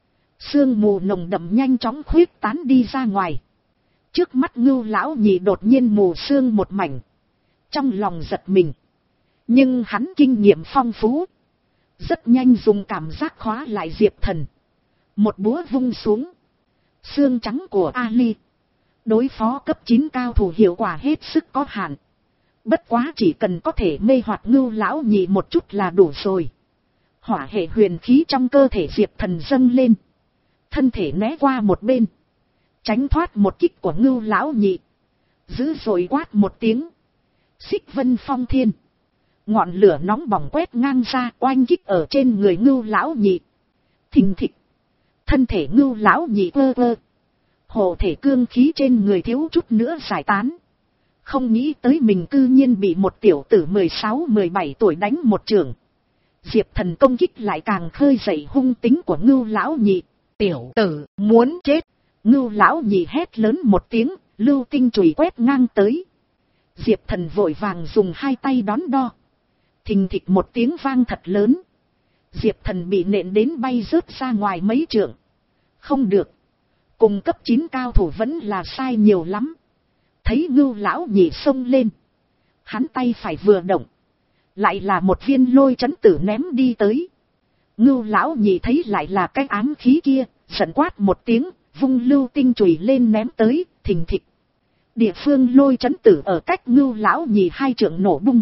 Sương mù nồng đậm nhanh chóng khuyết tán đi ra ngoài. Trước mắt ngưu lão nhị đột nhiên mù sương một mảnh. Trong lòng giật mình. Nhưng hắn kinh nghiệm phong phú. Rất nhanh dùng cảm giác khóa lại Diệp Thần. Một búa vung xuống. Xương trắng của Ali. Đối phó cấp chín cao thủ hiệu quả hết sức có hạn. Bất quá chỉ cần có thể mê hoặc ngưu lão nhị một chút là đủ rồi. Hỏa hệ huyền khí trong cơ thể Diệp Thần dâng lên. Thân thể né qua một bên. Tránh thoát một kích của ngưu lão nhị. Dữ dội quát một tiếng. Xích vân phong thiên. Ngọn lửa nóng bỏng quét ngang ra oanh kích ở trên người ngưu lão nhị. Thình thịch. Thân thể ngưu lão nhị ơ ơ. Hộ thể cương khí trên người thiếu chút nữa giải tán. Không nghĩ tới mình cư nhiên bị một tiểu tử mười sáu mười bảy tuổi đánh một trường. Diệp Thần công kích lại càng khơi dậy hung tính của ngưu lão nhị. Tiểu tử muốn chết. Ngưu lão nhị hét lớn một tiếng, lưu tinh chùy quét ngang tới. Diệp Thần vội vàng dùng hai tay đón đo. Thình thịch một tiếng vang thật lớn. Diệp Thần bị nện đến bay rớt ra ngoài mấy trượng. Không được. Cùng cấp chín cao thủ vẫn là sai nhiều lắm. Thấy ngưu lão nhị xông lên. Hắn tay phải vừa động. Lại là một viên lôi chấn tử ném đi tới. Ngưu lão nhị thấy lại là cái ám khí kia. Giận quát một tiếng. Vung lưu tinh chùy lên ném tới. Thình thịch. Địa phương lôi chấn tử ở cách ngưu lão nhị hai trượng nổ bung.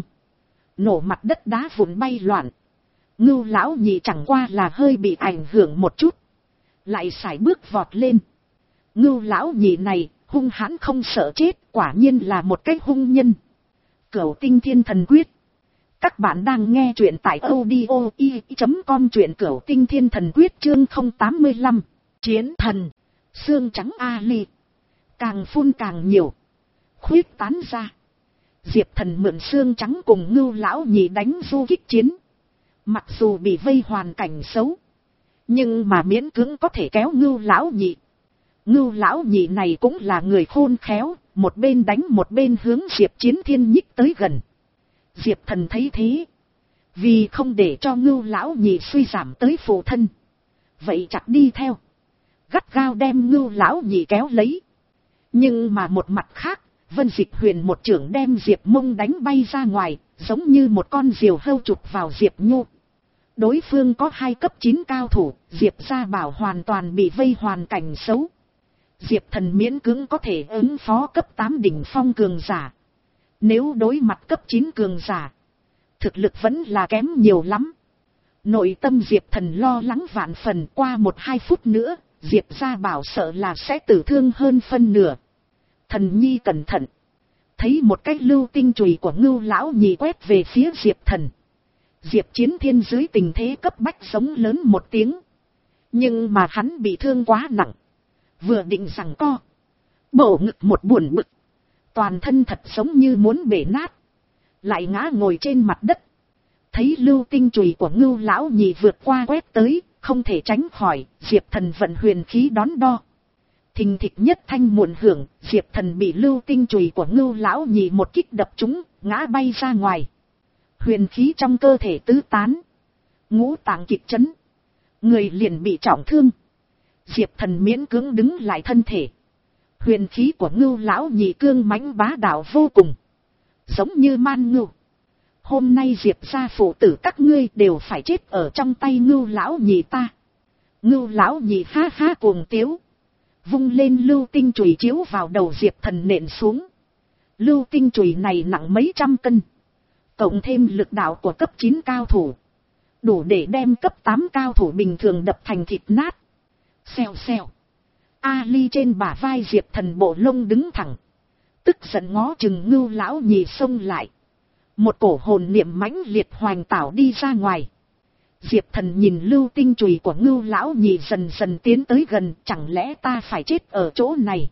Nổ mặt đất đá vụn bay loạn. Ngưu lão nhị chẳng qua là hơi bị ảnh hưởng một chút. Lại sải bước vọt lên. Ngưu lão nhị này hung hãn không sợ chết, quả nhiên là một cái hung nhân. Cửu tinh thiên thần quyết. Các bạn đang nghe truyện tại audio i chấm com, truyện cửu tinh thiên thần quyết chương không tám mươi lăm. Chiến thần. Xương trắng Ali. Càng phun càng nhiều. Khuyết tán ra. Diệp Thần mượn xương trắng cùng ngưu lão nhị đánh du kích chiến. Mặc dù bị vây hoàn cảnh xấu. Nhưng mà miễn cưỡng có thể kéo ngưu lão nhị. Ngưu lão nhị này cũng là người khôn khéo. Một bên đánh một bên hướng Diệp Chiến Thiên nhích tới gần. Diệp Thần thấy thế. Vì không để cho ngưu lão nhị suy giảm tới phụ thân. Vậy chặt đi theo. Gắt gao đem ngưu lão nhị kéo lấy. Nhưng mà một mặt khác. Vân Dịch Huyền một chưởng đem Diệp Mông đánh bay ra ngoài. Giống như một con diều hâu chụp vào Diệp Nhu. Đối phương có hai cấp chín cao thủ. Diệp Gia Bảo hoàn toàn bị vây hoàn cảnh xấu. Diệp Thần miễn cưỡng có thể ứng phó cấp tám đỉnh phong cường giả. Nếu đối mặt cấp chín cường giả, thực lực vẫn là kém nhiều lắm. Nội tâm Diệp Thần lo lắng vạn phần, qua một hai phút nữa, Diệp Gia Bảo sợ là sẽ tử thương hơn phân nửa. Thần nhi cẩn thận. Thấy một cái lưu tinh chùy của ngưu lão nhị quét về phía Diệp Thần. Diệp Chiến Thiên dưới tình thế cấp bách sống lớn một tiếng. Nhưng mà hắn bị thương quá nặng. Vừa định giằng co. Bổ ngực một buồn bực. Toàn thân thật giống như muốn bể nát. Lại ngã ngồi trên mặt đất. Thấy lưu tinh chùy của ngưu lão nhị vượt qua quét tới. Không thể tránh khỏi. Diệp Thần vận huyền khí đón đo. Thình thịch nhất thanh muộn hưởng, Diệp Thần bị lưu tinh chùy của Ngưu lão nhị một kích đập trúng, ngã bay ra ngoài. Huyền khí trong cơ thể tứ tán, ngũ tạng kịch chấn, người liền bị trọng thương. Diệp Thần miễn cưỡng đứng lại thân thể. Huyền khí của Ngưu lão nhị cương mãnh bá đạo vô cùng, giống như man ngưu. Hôm nay Diệp gia phụ tử các ngươi đều phải chết ở trong tay Ngưu lão nhị ta. Ngưu lão nhị ha ha cuồng tiếu, vung lên lưu tinh chùy chiếu vào đầu Diệp Thần nện xuống. Lưu tinh chùy này nặng mấy trăm cân, cộng thêm lực đạo của cấp chín cao thủ, đủ để đem cấp tám cao thủ bình thường đập thành thịt nát. Xèo xèo. Ali trên bả vai Diệp Thần bộ lông đứng thẳng, tức giận ngó chừng Ngưu lão nhị xông lại. Một cổ hồn niệm mãnh liệt hoành tảo đi ra ngoài. Diệp Thần nhìn lưu tinh chùy của Ngưu lão nhị dần dần tiến tới gần, chẳng lẽ ta phải chết ở chỗ này?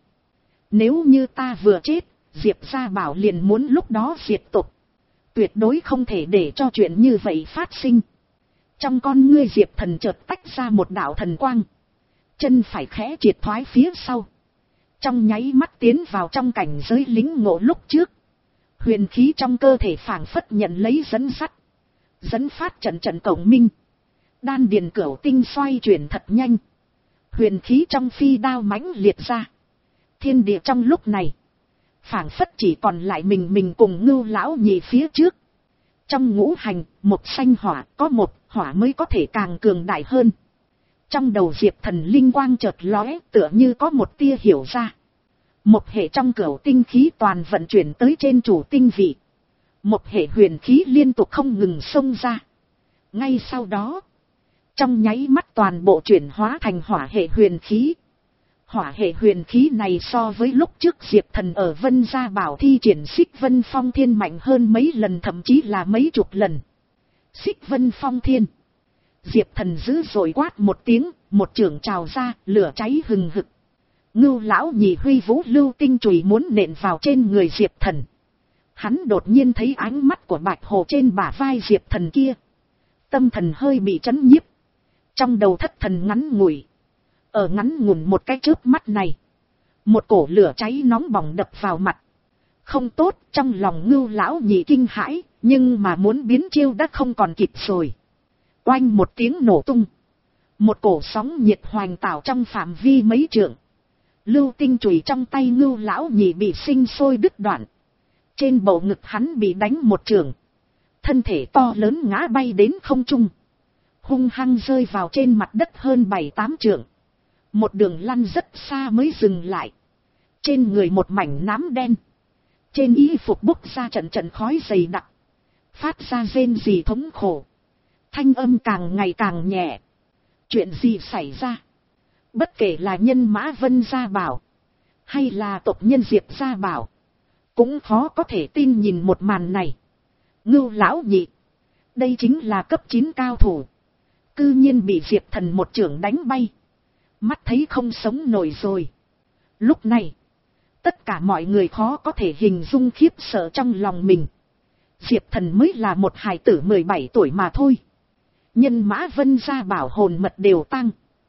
Nếu như ta vừa chết, Diệp gia bảo liền muốn lúc đó diệt tộc. Tuyệt đối không thể để cho chuyện như vậy phát sinh. Trong con ngươi Diệp Thần chợt tách ra một đạo thần quang. Chân phải khẽ triệt thoái phía sau, trong nháy mắt tiến vào trong cảnh giới lính ngộ lúc trước. Huyền khí trong cơ thể phảng phất nhận lấy dẫn sắt, dẫn phát trận trận cổng minh. Đan điền cửu tinh xoay chuyển thật nhanh, huyền khí trong phi đao mãnh liệt ra. Thiên địa trong lúc này phảng phất chỉ còn lại mình mình cùng Ngưu lão nhị phía trước. Trong ngũ hành, một xanh hỏa, có một hỏa mới có thể càng cường đại hơn. Trong đầu Diệp Thần linh quang chợt lóe, tựa như có một tia hiểu ra. Một hệ trong cửu tinh khí toàn vận chuyển tới trên chủ tinh vị. Một hệ huyền khí liên tục không ngừng xông ra. Ngay sau đó, trong nháy mắt toàn bộ chuyển hóa thành hỏa hệ huyền khí. Hỏa hệ huyền khí này so với lúc trước Diệp Thần ở Vân Gia Bảo thi triển Xích Vân Phong Thiên mạnh hơn mấy lần, thậm chí là mấy chục lần. Xích Vân Phong Thiên. Diệp Thần dữ dội quát một tiếng, một chưởng trào ra, lửa cháy hừng hực. Ngưu lão nhị huy vũ lưu tinh chùy muốn nện vào trên người Diệp Thần. Hắn đột nhiên thấy ánh mắt của Bạch Hồ trên bả vai Diệp Thần kia. Tâm thần hơi bị chấn nhiếp. Trong đầu thất thần ngắn ngủi. Ở ngắn ngủn một cái chớp mắt này, một cổ lửa cháy nóng bỏng đập vào mặt. Không tốt, trong lòng Ngưu lão nhị kinh hãi, nhưng mà muốn biến chiêu đã không còn kịp rồi. Oanh một tiếng nổ tung, một cổ sóng nhiệt hoành tảo trong phạm vi mấy trượng. Lưu tinh chùy trong tay Ngưu lão nhị bị sinh sôi đứt đoạn. Trên bầu ngực hắn bị đánh một chưởng, thân thể to lớn ngã bay đến không trung, hung hăng rơi vào trên mặt đất hơn bảy tám trượng. Một đường lăn rất xa mới dừng lại. Trên người một mảnh nám đen, trên y phục bốc ra trận trận khói dày đặc, phát ra rên rỉ thống khổ. Thanh âm càng ngày càng nhẹ. Chuyện gì xảy ra? Bất kể là nhân mã Vân Gia Bảo, hay là tộc nhân Diệp Gia Bảo, cũng khó có thể tin nhìn một màn này. Ngưu lão nhị, đây chính là cấp chín cao thủ, cư nhiên bị Diệp Thần một chưởng đánh bay. Mắt thấy không sống nổi rồi. Lúc này, tất cả mọi người khó có thể hình dung khiếp sợ trong lòng mình. Diệp Thần mới là một hài tử mười bảy tuổi mà thôi. Nhân mã Vân Gia Bảo hồn mật đều tăng.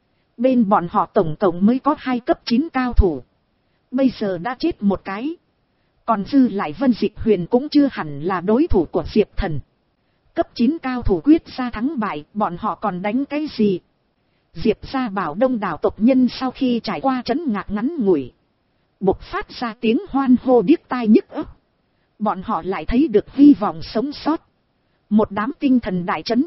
Bên bọn họ tổng cộng mới có hai cấp chín cao thủ. Bây giờ đã chết một cái. Còn dư lại Vân Dịch Huyền cũng chưa hẳn là đối thủ của Diệp Thần. Cấp chín cao thủ quyết ra thắng bại, bọn họ còn đánh cái gì? Diệp Gia Bảo đông đảo tộc nhân sau khi trải qua trấn ngạc ngắn ngủi, bộc phát ra tiếng hoan hô điếc tai nhức óc. Bọn họ lại thấy được hy vọng sống sót. Một đám tinh thần đại trấn,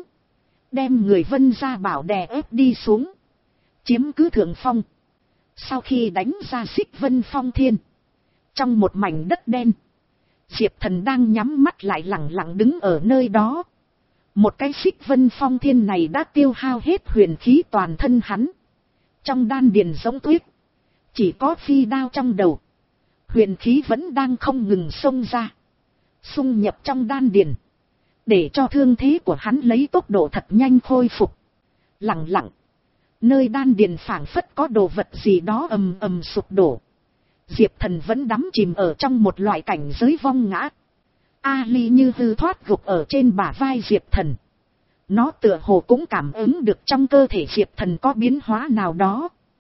đem người Vân Gia Bảo đè ép đi xuống, chiếm cứ thượng phong. Sau khi đánh ra Xích Vân Phong Thiên, trong một mảnh đất đen, Diệp Thần đang nhắm mắt lại lặng lặng đứng ở nơi đó. Một cái Xích Vân Phong Thiên này đã tiêu hao hết huyền khí toàn thân hắn. Trong đan điền giống tuyết, chỉ có phi đao trong đầu. Huyền khí vẫn đang không ngừng xông ra, xung nhập trong đan điền, để cho thương thế của hắn lấy tốc độ thật nhanh khôi phục. Lặng lặng, nơi đan điền phảng phất có đồ vật gì đó ầm ầm sụp đổ. Diệp Thần vẫn đắm chìm ở trong một loại cảnh giới vong ngã. Ali như hư thoát gục ở trên bả vai Diệp Thần. Nó tựa hồ cũng cảm ứng được trong cơ thể Diệp Thần có biến hóa nào đó.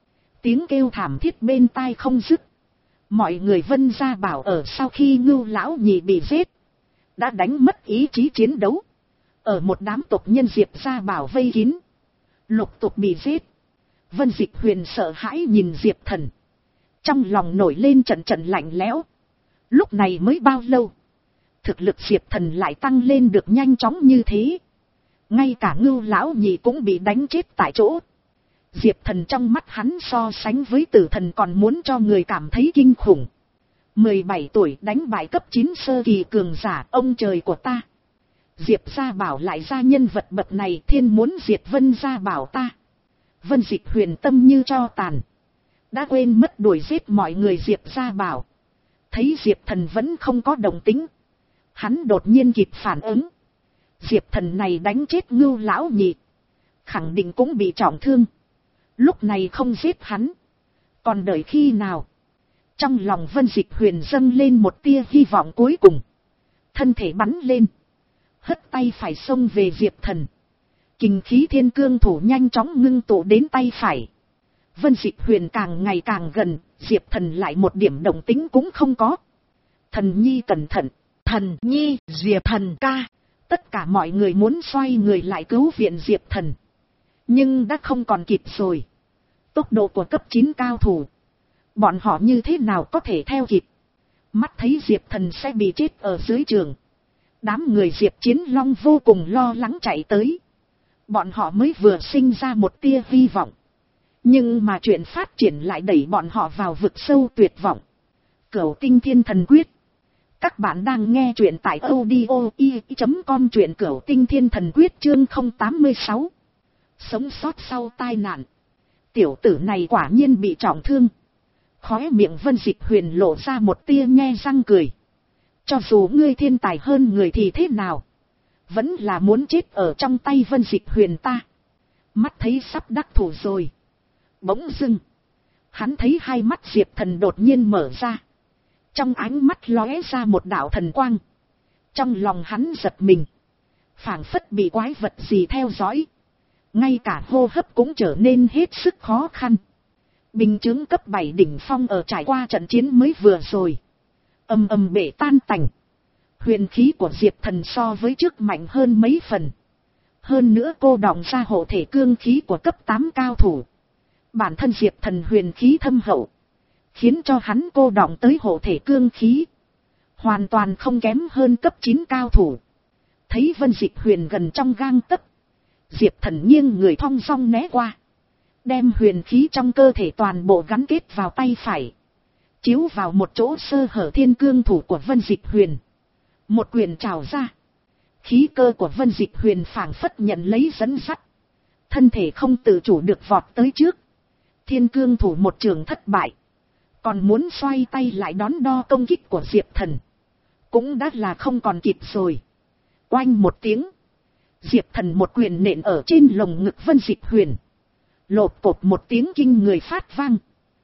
tiếng kêu thảm thiết bên tai không dứt. Mọi người Vân Gia Bảo ở sau khi Ngưu lão nhị bị giết, đã đánh mất ý chí chiến đấu. Ở một đám tộc nhân Diệp Gia Bảo vây kín, lục tục bị giết. Vân Dịch Huyền sợ hãi nhìn Diệp Thần, trong lòng nổi lên trận trận lạnh lẽo. Lúc này mới bao lâu, thực lực Diệp Thần lại tăng lên được nhanh chóng như thế. Ngay cả Ngưu lão nhị cũng bị đánh chết tại chỗ. Diệp Thần trong mắt hắn so sánh với Tử Thần còn muốn cho người cảm thấy kinh khủng. mười bảy tuổi đánh bại cấp chín sơ kỳ cường giả, ông trời của ta. Diệp Gia Bảo lại ra nhân vật bậc này, thiên muốn diệt Vân Gia Bảo ta. Vân Dịch Huyền tâm như tro tàn, đã quên mất đuổi giết mọi người Diệp Gia Bảo. Thấy Diệp Thần vẫn không có động tĩnh, hắn đột nhiên kịp phản ứng. Diệp Thần này đánh chết Ngưu lão nhị, khẳng định cũng bị trọng thương. Lúc này không giết hắn, còn đợi khi nào? Trong lòng Vân Dịch Huyền dâng lên một tia hy vọng cuối cùng. Thân thể bắn lên, hất tay phải xông về Diệp Thần. Kình khí thiên cương thủ nhanh chóng ngưng tụ đến tay phải. Vân Dịch Huyền càng ngày càng gần, Diệp Thần lại một điểm động tĩnh cũng không có. Thần nhi cẩn thận, Thần nhi, Diệp Thần ca. Tất cả mọi người muốn xoay người lại cứu viện Diệp Thần, nhưng đã không còn kịp rồi. Tốc độ của cấp chín cao thủ, bọn họ như thế nào có thể theo kịp? Mắt thấy Diệp Thần sẽ bị chết ở dưới trường, đám người Diệp Chiến Long vô cùng lo lắng chạy tới. Bọn họ mới vừa sinh ra một tia hy vọng, nhưng mà chuyện phát triển lại đẩy bọn họ vào vực sâu tuyệt vọng. Cửu Tinh Thiên Thần Quyết. Các bạn đang nghe truyện tại audio i chấm com, truyện Cửu Tinh Thiên Thần Quyết chương không tám mươi sáu. Sống sót sau tai nạn. Tiểu tử này quả nhiên bị trọng thương. Khóe miệng Vân Dịch Huyền lộ ra một tia nhe răng cười. Cho dù ngươi thiên tài hơn người thì thế nào, vẫn là muốn chết ở trong tay Vân Dịch Huyền ta. Mắt thấy sắp đắc thủ rồi, bỗng dưng hắn thấy hai mắt Diệp Thần đột nhiên mở ra. Trong ánh mắt lóe ra một đạo thần quang. Trong lòng hắn giật mình, phảng phất bị quái vật gì theo dõi. Ngay cả hô hấp cũng trở nên hết sức khó khăn. Bình chứng cấp bảy đỉnh phong ở trải qua trận chiến mới vừa rồi, ầm ầm bể tan tành. Huyền khí của Diệp Thần so với trước mạnh hơn mấy phần. Hơn nữa cô đọng ra hộ thể cương khí của cấp tám cao thủ. Bản thân Diệp Thần huyền khí thâm hậu, khiến cho hắn cô đọng tới hộ thể cương khí, hoàn toàn không kém hơn cấp chín cao thủ. Thấy Vân Dịch Huyền gần trong gang tấc, Diệp Thần nghiêng người thong dong né qua, đem huyền khí trong cơ thể toàn bộ gắn kết vào tay phải, chiếu vào một chỗ sơ hở thiên cương thủ của Vân Dịch Huyền. Một quyền trào ra, khí cơ của Vân Dịch Huyền phảng phất nhận lấy dẫn dắt, thân thể không tự chủ được vọt tới trước. Thiên cương thủ một trường thất bại, còn muốn xoay tay lại đón đo công kích của Diệp Thần, cũng đã là không còn kịp rồi. Oanh một tiếng, Diệp Thần một quyền nện ở trên lồng ngực Vân Dịch Huyền. Lộp cộp một tiếng kinh người phát vang.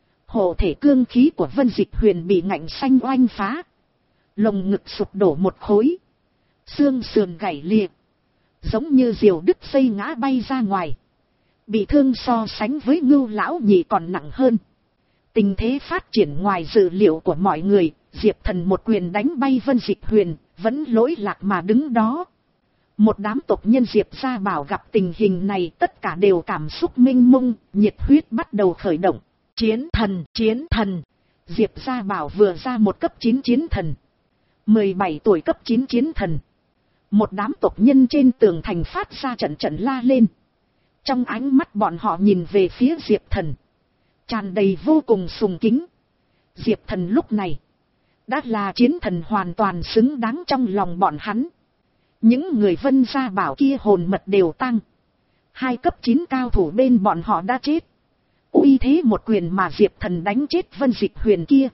Hộ thể cương khí của Vân Dịch Huyền bị ngạnh xanh oanh phá. Lồng ngực sụp đổ một khối, xương sườn gãy liệt, giống như diều đứt dây ngã bay ra ngoài. Bị thương so sánh với Ngưu lão nhị còn nặng hơn. Tình thế phát triển ngoài dự liệu của mọi người. Diệp Thần một quyền đánh bay Vân Dịch Huyền, vẫn lỗi lạc mà đứng đó. Một đám tộc nhân Diệp Gia Bảo gặp tình hình này, tất cả đều cảm xúc mênh mông, nhiệt huyết bắt đầu khởi động. Chiến thần, chiến thần. Diệp Gia Bảo vừa ra một cấp chín chiến thần, mười bảy tuổi cấp chín chiến thần. Một đám tộc nhân trên tường thành phát ra trận trận la lên. Trong ánh mắt bọn họ nhìn về phía Diệp Thần, tràn đầy vô cùng sùng kính. Diệp Thần lúc này đã là chiến thần hoàn toàn xứng đáng trong lòng bọn hắn. Những người Vân Gia Bảo kia hồn mật đều tăng. Hai cấp chín cao thủ bên bọn họ đã chết. Uy thế một quyền mà Diệp Thần đánh chết Vân Dịch Huyền kia,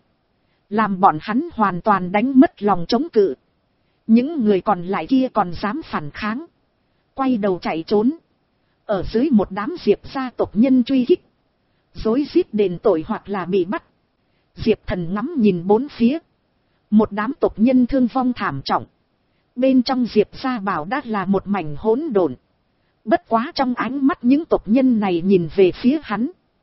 làm bọn hắn hoàn toàn đánh mất lòng chống cự. Những người còn lại kia còn dám phản kháng, quay đầu chạy trốn. Ở dưới một đám Diệp gia tộc nhân truy kích, rối rít đền tội hoặc là bị bắt. Diệp Thần ngắm nhìn bốn phía, một đám tộc nhân thương vong thảm trọng. Bên trong Diệp Gia Bảo đã là một mảnh hỗn độn. Bất quá trong ánh mắt những tộc nhân này nhìn về phía hắn,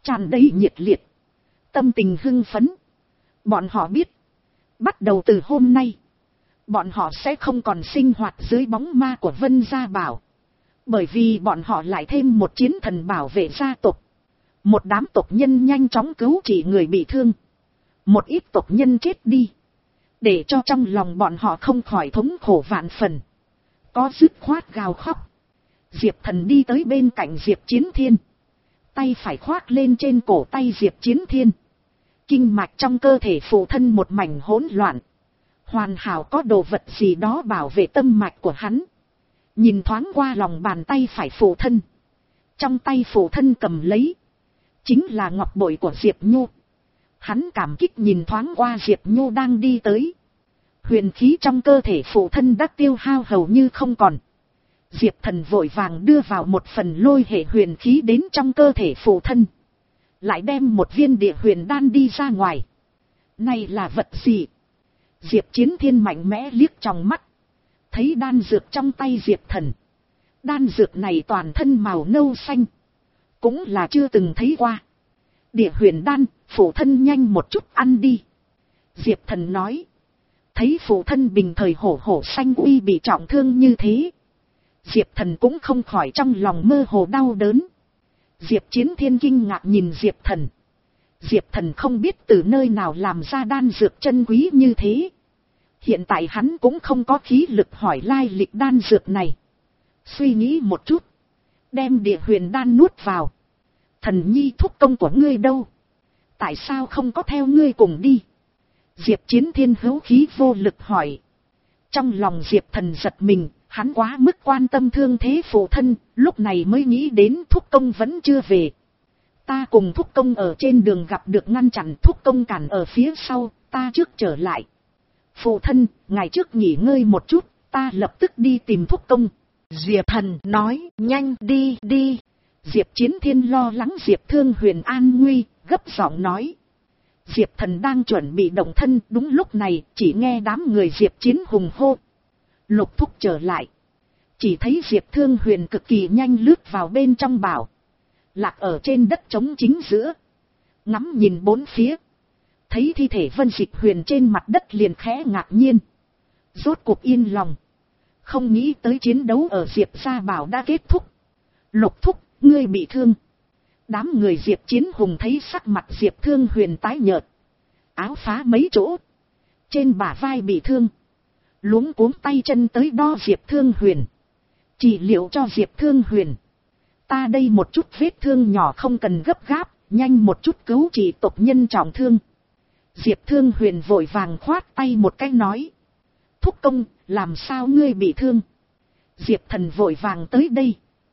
tràn đầy nhiệt liệt, tâm tình hưng phấn. Bọn họ biết, bắt đầu từ hôm nay, bọn họ sẽ không còn sinh hoạt dưới bóng ma của Vân Gia Bảo, bởi vì bọn họ lại thêm một chiến thần bảo vệ gia tộc. Một đám tộc nhân nhanh chóng cứu trị người bị thương, một ít tộc nhân chết đi, để cho trong lòng bọn họ không khỏi thống khổ vạn phần, có dứt khoát gào khóc. Diệp Thần đi tới bên cạnh Diệp Chiến Thiên, tay phải khoác lên trên cổ tay Diệp Chiến Thiên. Kinh mạch trong cơ thể phụ thân một mảnh hỗn loạn, hoàn hảo có đồ vật gì đó bảo vệ tâm mạch của hắn. Nhìn thoáng qua lòng bàn tay phải phụ thân, trong tay phụ thân cầm lấy chính là ngọc bội của Diệp Nhu. Hắn cảm kích nhìn thoáng qua Diệp Nhu đang đi tới. Huyền khí trong cơ thể phụ thân đã tiêu hao hầu như không còn. Diệp Thần vội vàng đưa vào một phần lôi hệ huyền khí đến trong cơ thể phụ thân, lại đem một viên địa huyền đan đi ra ngoài. Này là vật gì? Diệp Chiến Thiên mạnh mẽ liếc trong mắt, thấy đan dược trong tay Diệp Thần. Đan dược này toàn thân màu nâu xanh, cũng là chưa từng thấy qua. Địa huyền đan, phụ thân nhanh một chút ăn đi. Diệp Thần nói. Thấy phụ thân bình thời hổ hổ xanh uy bị trọng thương như thế, Diệp Thần cũng không khỏi trong lòng mơ hồ đau đớn. Diệp Chiến Thiên kinh ngạc nhìn Diệp Thần. Diệp Thần không biết từ nơi nào làm ra đan dược chân quý như thế. Hiện tại hắn cũng không có khí lực hỏi lai lịch đan dược này. Suy nghĩ một chút, đem địa huyền đan nuốt vào. Thần nhi thúc công của ngươi đâu? Tại sao không có theo ngươi cùng đi? Diệp Chiến Thiên hữu khí vô lực hỏi. Trong lòng Diệp Thần giật mình, hắn quá mức quan tâm thương thế phụ thân, lúc này mới nghĩ đến thúc công vẫn chưa về. Ta cùng thúc công ở trên đường gặp được ngăn chặn, thúc công cản ở phía sau, ta trước trở lại. Phụ thân, ngày trước nghỉ ngơi một chút, ta lập tức đi tìm thúc công. Diệp Thần nói, nhanh đi đi. Diệp Chiến Thiên lo lắng Diệp Thương Huyền an nguy, gấp giọng nói. Diệp Thần đang chuẩn bị động thân, đúng lúc này chỉ nghe đám người Diệp Chiến hùng hô. Lục thúc trở lại. Chỉ thấy Diệp Thương Huyền cực kỳ nhanh lướt vào bên trong bảo, lạc ở trên đất trống chính giữa, ngắm nhìn bốn phía, thấy thi thể Vân Dịch Huyền trên mặt đất liền khẽ ngạc nhiên, rốt cuộc yên lòng, không nghĩ tới chiến đấu ở Diệp Gia Bảo đã kết thúc. Lục thúc, ngươi bị thương. Đám người Diệp Chiến hùng thấy sắc mặt Diệp Thương Huyền tái nhợt, áo phá mấy chỗ, trên bả vai bị thương, luống cuống tay chân tới đo Diệp Thương Huyền, trị liệu cho Diệp Thương Huyền. Ta đây một chút vết thương nhỏ không cần gấp gáp, nhanh một chút cứu trị tộc nhân trọng thương. Diệp Thương Huyền vội vàng khoát tay một cái nói. Thúc công, làm sao ngươi bị thương? Diệp Thần vội vàng tới đây.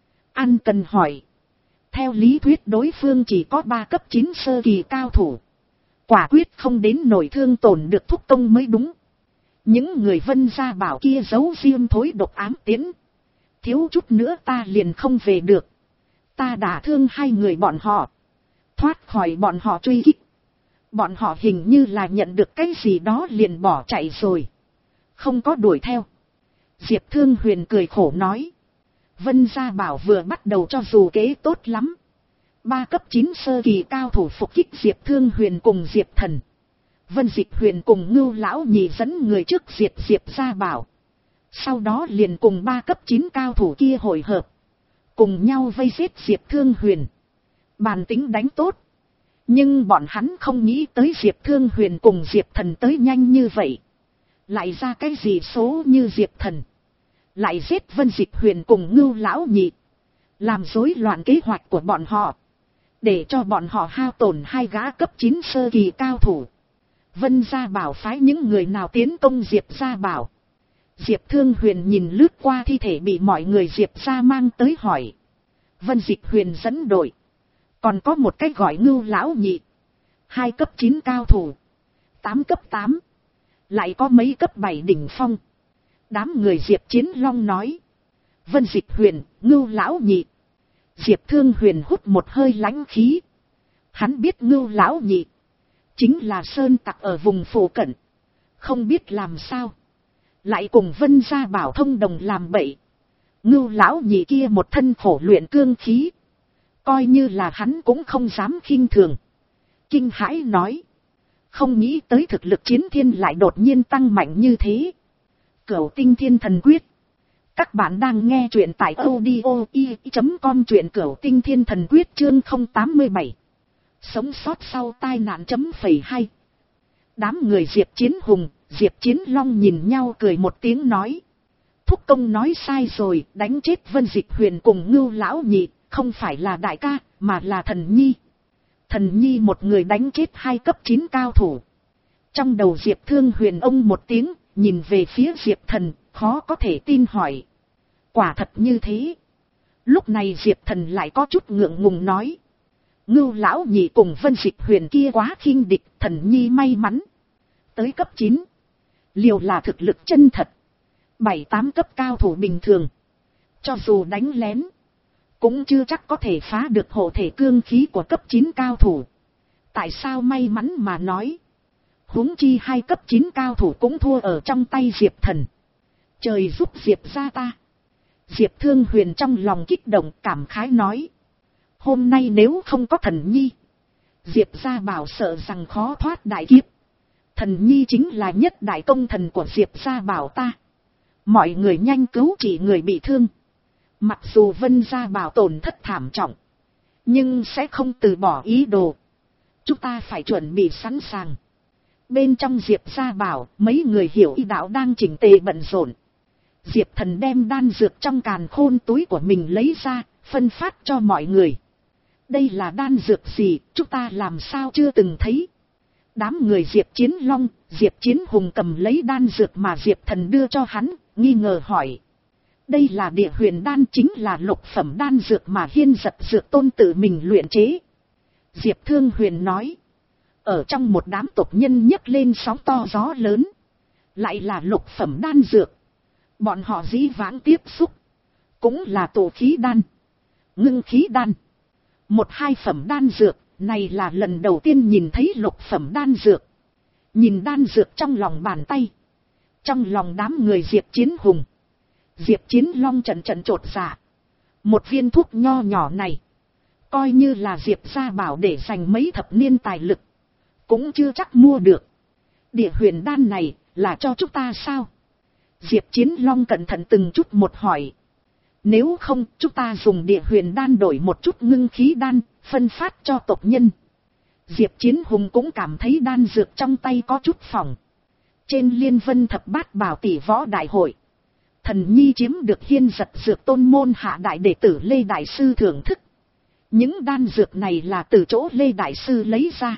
An cần hỏi. Theo lý thuyết đối phương chỉ có ba cấp chín sơ kỳ cao thủ, quả quyết không đến nổi thương tổn được thúc công mới đúng. Những người Vân Gia Bảo kia giấu riêng thối độc ám tiến, thiếu chút nữa ta liền không về được. Ta đả thương hai người bọn họ, thoát khỏi bọn họ truy kích. Bọn họ hình như là nhận được cái gì đó liền bỏ chạy rồi, không có đuổi theo. Diệp Thương Huyền cười khổ nói. Vân Gia Bảo vừa bắt đầu cho dù kế tốt lắm, ba cấp chín sơ kỳ cao thủ phục kích Diệp Thương Huyền cùng Diệp Thần. Vân Dịch Huyền cùng Ngưu Lão Nhị dẫn người trước diệt Diệp Gia Bảo, sau đó liền cùng ba cấp chín cao thủ kia hội hợp, cùng nhau vây giết Diệp Thương Huyền. Bản tính đánh tốt, nhưng bọn hắn không nghĩ tới Diệp Thương Huyền cùng Diệp Thần tới nhanh như vậy, lại ra cái gì số như Diệp Thần, lại giết Vân Dịch Huyền cùng Ngưu Lão Nhị, làm rối loạn kế hoạch của bọn họ, để cho bọn họ hao tổn hai gã cấp chín sơ kỳ cao thủ. Vân Gia Bảo phái những người nào tiến công Diệp Gia Bảo? Diệp Thương Huyền nhìn lướt qua thi thể bị mọi người Diệp Gia mang tới hỏi. Vân Dịch Huyền dẫn đội, còn có một cái gọi Ngưu Lão Nhị, hai cấp chín cao thủ, tám cấp tám, lại có mấy cấp bảy đỉnh phong. Đám người Diệp Chiến Long nói. Vân Dịch Huyền, Ngưu Lão Nhị. Diệp Thương Huyền hút một hơi lãnh khí. Hắn biết Ngưu Lão Nhị chính là sơn tặc ở vùng phụ cận, không biết làm sao lại cùng Vân Gia Bảo thông đồng làm bậy. Ngưu Lão Nhị kia một thân khổ luyện cương khí, Coi như là hắn cũng không dám khinh thường. Kinh hãi nói. Không nghĩ tới thực lực chiến thiên lại đột nhiên tăng mạnh như thế. Cửu tinh thiên thần quyết. Các bạn đang nghe truyện tại audio i chấm com, truyện cửu tinh thiên thần quyết chương không tám mươi bảy. Sống sót sau tai nạn chấm phẩy hay. Đám người Diệp Chiến Hùng, Diệp Chiến Long nhìn nhau cười một tiếng nói. Thúc công nói sai rồi, đánh chết Vân Dịch Huyền cùng Ngưu lão nhị, không phải là đại ca, mà là Thần Nhi. Thần Nhi một người đánh chết hai cấp chín cao thủ. Trong đầu Diệp Thương Huyền ông một tiếng, nhìn về phía Diệp Thần, khó có thể tin hỏi. Quả thật như thế. Lúc này Diệp Thần lại có chút ngượng ngùng nói. Ngưu lão nhị cùng Vân Dịch Huyền kia quá khinh địch, Thần Nhi may mắn. Tới cấp chín. Liều là thực lực chân thật. Bảy tám cấp cao thủ bình thường. Cho dù đánh lén. Cũng chưa chắc có thể phá được hộ thể cương khí của cấp chín cao thủ. Tại sao may mắn mà nói. Huống chi hai cấp chín cao thủ cũng thua ở trong tay Diệp Thần. Trời giúp Diệp ra ta. Diệp Thương Huyền trong lòng kích động cảm khái nói. Hôm nay nếu không có Thần Nhi. Diệp ra bảo sợ rằng khó thoát đại kiếp. Thần Nhi chính là nhất đại công thần của Diệp gia bảo ta. Mọi người nhanh cứu trị người bị thương. Mặc dù Vân gia bảo tổn thất thảm trọng. Nhưng sẽ không từ bỏ ý đồ. Chúng ta phải chuẩn bị sẵn sàng. Bên trong Diệp gia bảo, mấy người hiểu y đạo đang chỉnh tề bận rộn. Diệp Thần đem đan dược trong càn khôn túi của mình lấy ra, phân phát cho mọi người. Đây là đan dược gì, chúng ta làm sao chưa từng thấy. Đám người Diệp Chiến Long, Diệp Chiến Hùng cầm lấy đan dược mà Diệp Thần đưa cho hắn, nghi ngờ hỏi. Đây là địa huyền đan, chính là lục phẩm đan dược mà Hiên Giật Dược Tôn tự mình luyện chế. Diệp Thương Huyền nói. Ở trong một đám tộc nhân nhấc lên sóng to gió lớn. Lại là lục phẩm đan dược. Bọn họ dĩ vãng tiếp xúc. Cũng là tổ khí đan. Ngưng khí đan. Một hai phẩm đan dược. Này là lần đầu tiên nhìn thấy lục phẩm đan dược. Nhìn đan dược trong lòng bàn tay. Trong lòng đám người Diệp Chiến Hùng. Diệp Chiến Long trận trận trột dạ. Một viên thuốc nho nhỏ này. Coi như là Diệp gia bảo để dành mấy thập niên tài lực. Cũng chưa chắc mua được. Địa huyền đan này là cho chúng ta sao? Diệp Chiến Long cẩn thận từng chút một hỏi. Nếu không, chúng ta dùng địa huyền đan đổi một chút ngưng khí đan, phân phát cho tộc nhân. Diệp Chiến Hùng cũng cảm thấy đan dược trong tay có chút phỏng. Trên Liên Vân Thập Bát Bảo Tỷ Võ Đại Hội, Thần Nhi chiếm được Hiên Giật Dược Tôn môn hạ đại đệ tử Lê Đại Sư thưởng thức. Những đan dược này là từ chỗ Lê Đại Sư lấy ra.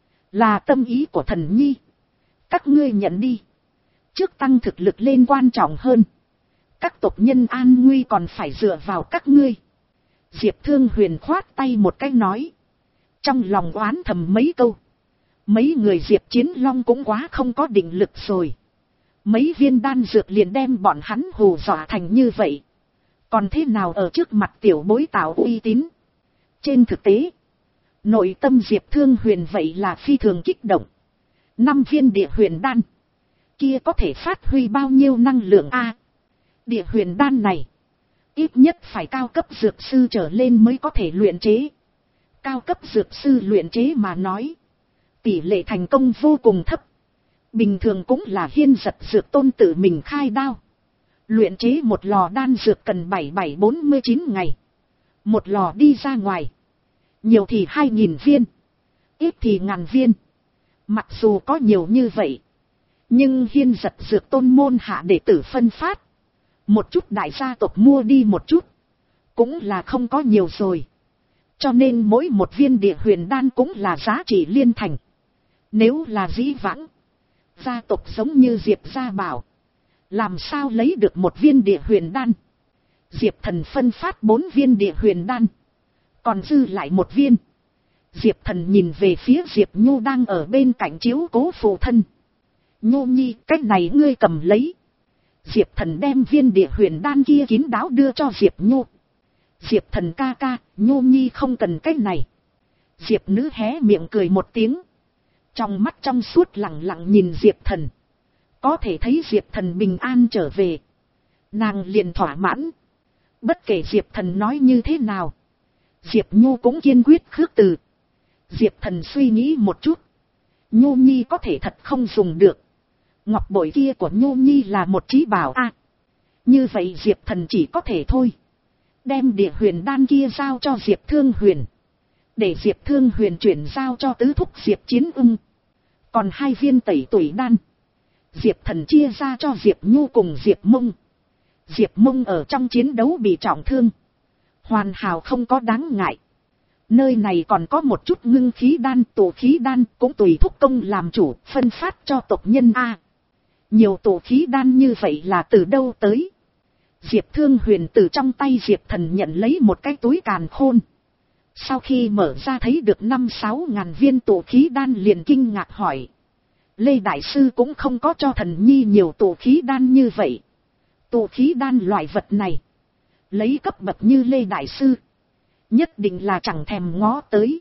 Là tâm ý của Thần Nhi. Các ngươi nhận đi. Trước tăng thực lực lên quan trọng hơn. Các tộc nhân an nguy còn phải dựa vào các ngươi. Diệp Thương Huyền khoát tay một cái nói. Trong lòng oán thầm mấy câu. Mấy người Diệp Chiến Long cũng quá không có định lực rồi. Mấy viên đan dược liền đem bọn hắn hù dọa thành như vậy. Còn thế nào ở trước mặt tiểu bối tạo uy tín. Trên thực tế, nội tâm Diệp Thương Huyền vậy là phi thường kích động. Năm viên địa huyền đan. Kia có thể phát huy bao nhiêu năng lượng a? Địa huyền đan này. Ít nhất phải cao cấp dược sư trở lên mới có thể luyện chế. Cao cấp dược sư luyện chế mà nói. Tỷ lệ thành công vô cùng thấp. Bình thường cũng là Hiên Giật Dược Tôn tự mình khai đao. Luyện chế một lò đan dược cần bảy bảy bốn mươi chín ngày. Một lò đi ra ngoài. Nhiều thì hai nghìn viên. Ít thì ngàn viên. Mặc dù có nhiều như vậy. Nhưng Hiên Giật Dược Tôn môn hạ đệ tử phân phát. Một chút đại gia tộc mua đi một chút. Cũng là không có nhiều rồi. Cho nên mỗi một viên địa huyền đan cũng là giá trị liên thành. Nếu là dĩ vãng. Gia tộc giống như Diệp gia bảo. Làm sao lấy được một viên địa huyền đan. Diệp Thần phân phát bốn viên địa huyền đan. Còn dư lại một viên. Diệp Thần nhìn về phía Diệp Nhu đang ở bên cạnh chiếu cố phụ thân. Nhu nhi, cách này ngươi cầm lấy. Diệp Thần đem viên địa huyền đan kia kín đáo đưa cho Diệp Nhu. Diệp Thần ca ca, Nhu nhi không cần cách này. Diệp nữ hé miệng cười một tiếng. Trong mắt trong suốt lặng lặng nhìn Diệp Thần. Có thể thấy Diệp Thần bình an trở về. Nàng liền thỏa mãn. Bất kể Diệp Thần nói như thế nào. Diệp Nhu cũng kiên quyết khước từ. Diệp Thần suy nghĩ một chút. Nhu Nhi có thể thật không dùng được. Ngọc bội kia của Nhu Nhi là một trí bảo a. À, như vậy Diệp Thần chỉ có thể thôi. Đem địa huyền đan kia giao cho Diệp Thương Huyền. Để Diệp Thương Huyền chuyển giao cho tứ thúc Diệp Chiến Ưng. Còn hai viên tẩy tuổi đan, Diệp Thần chia ra cho Diệp Nhu cùng Diệp Mông. Diệp Mông ở trong chiến đấu bị trọng thương, hoàn hảo không có đáng ngại. Nơi này còn có một chút ngưng khí đan, tổ khí đan cũng tùy thúc công làm chủ, phân phát cho tộc nhân a. À, nhiều tổ khí đan như vậy là từ đâu tới? Diệp Thương Huyền từ trong tay Diệp Thần nhận lấy một cái túi càn khôn. Sau khi mở ra thấy được năm sáu ngàn viên tổ khí đan liền kinh ngạc hỏi. Lê Đại Sư cũng không có cho Thần Nhi nhiều tổ khí đan như vậy. Tổ khí đan loại vật này, lấy cấp bậc như Lê Đại Sư, nhất định là chẳng thèm ngó tới.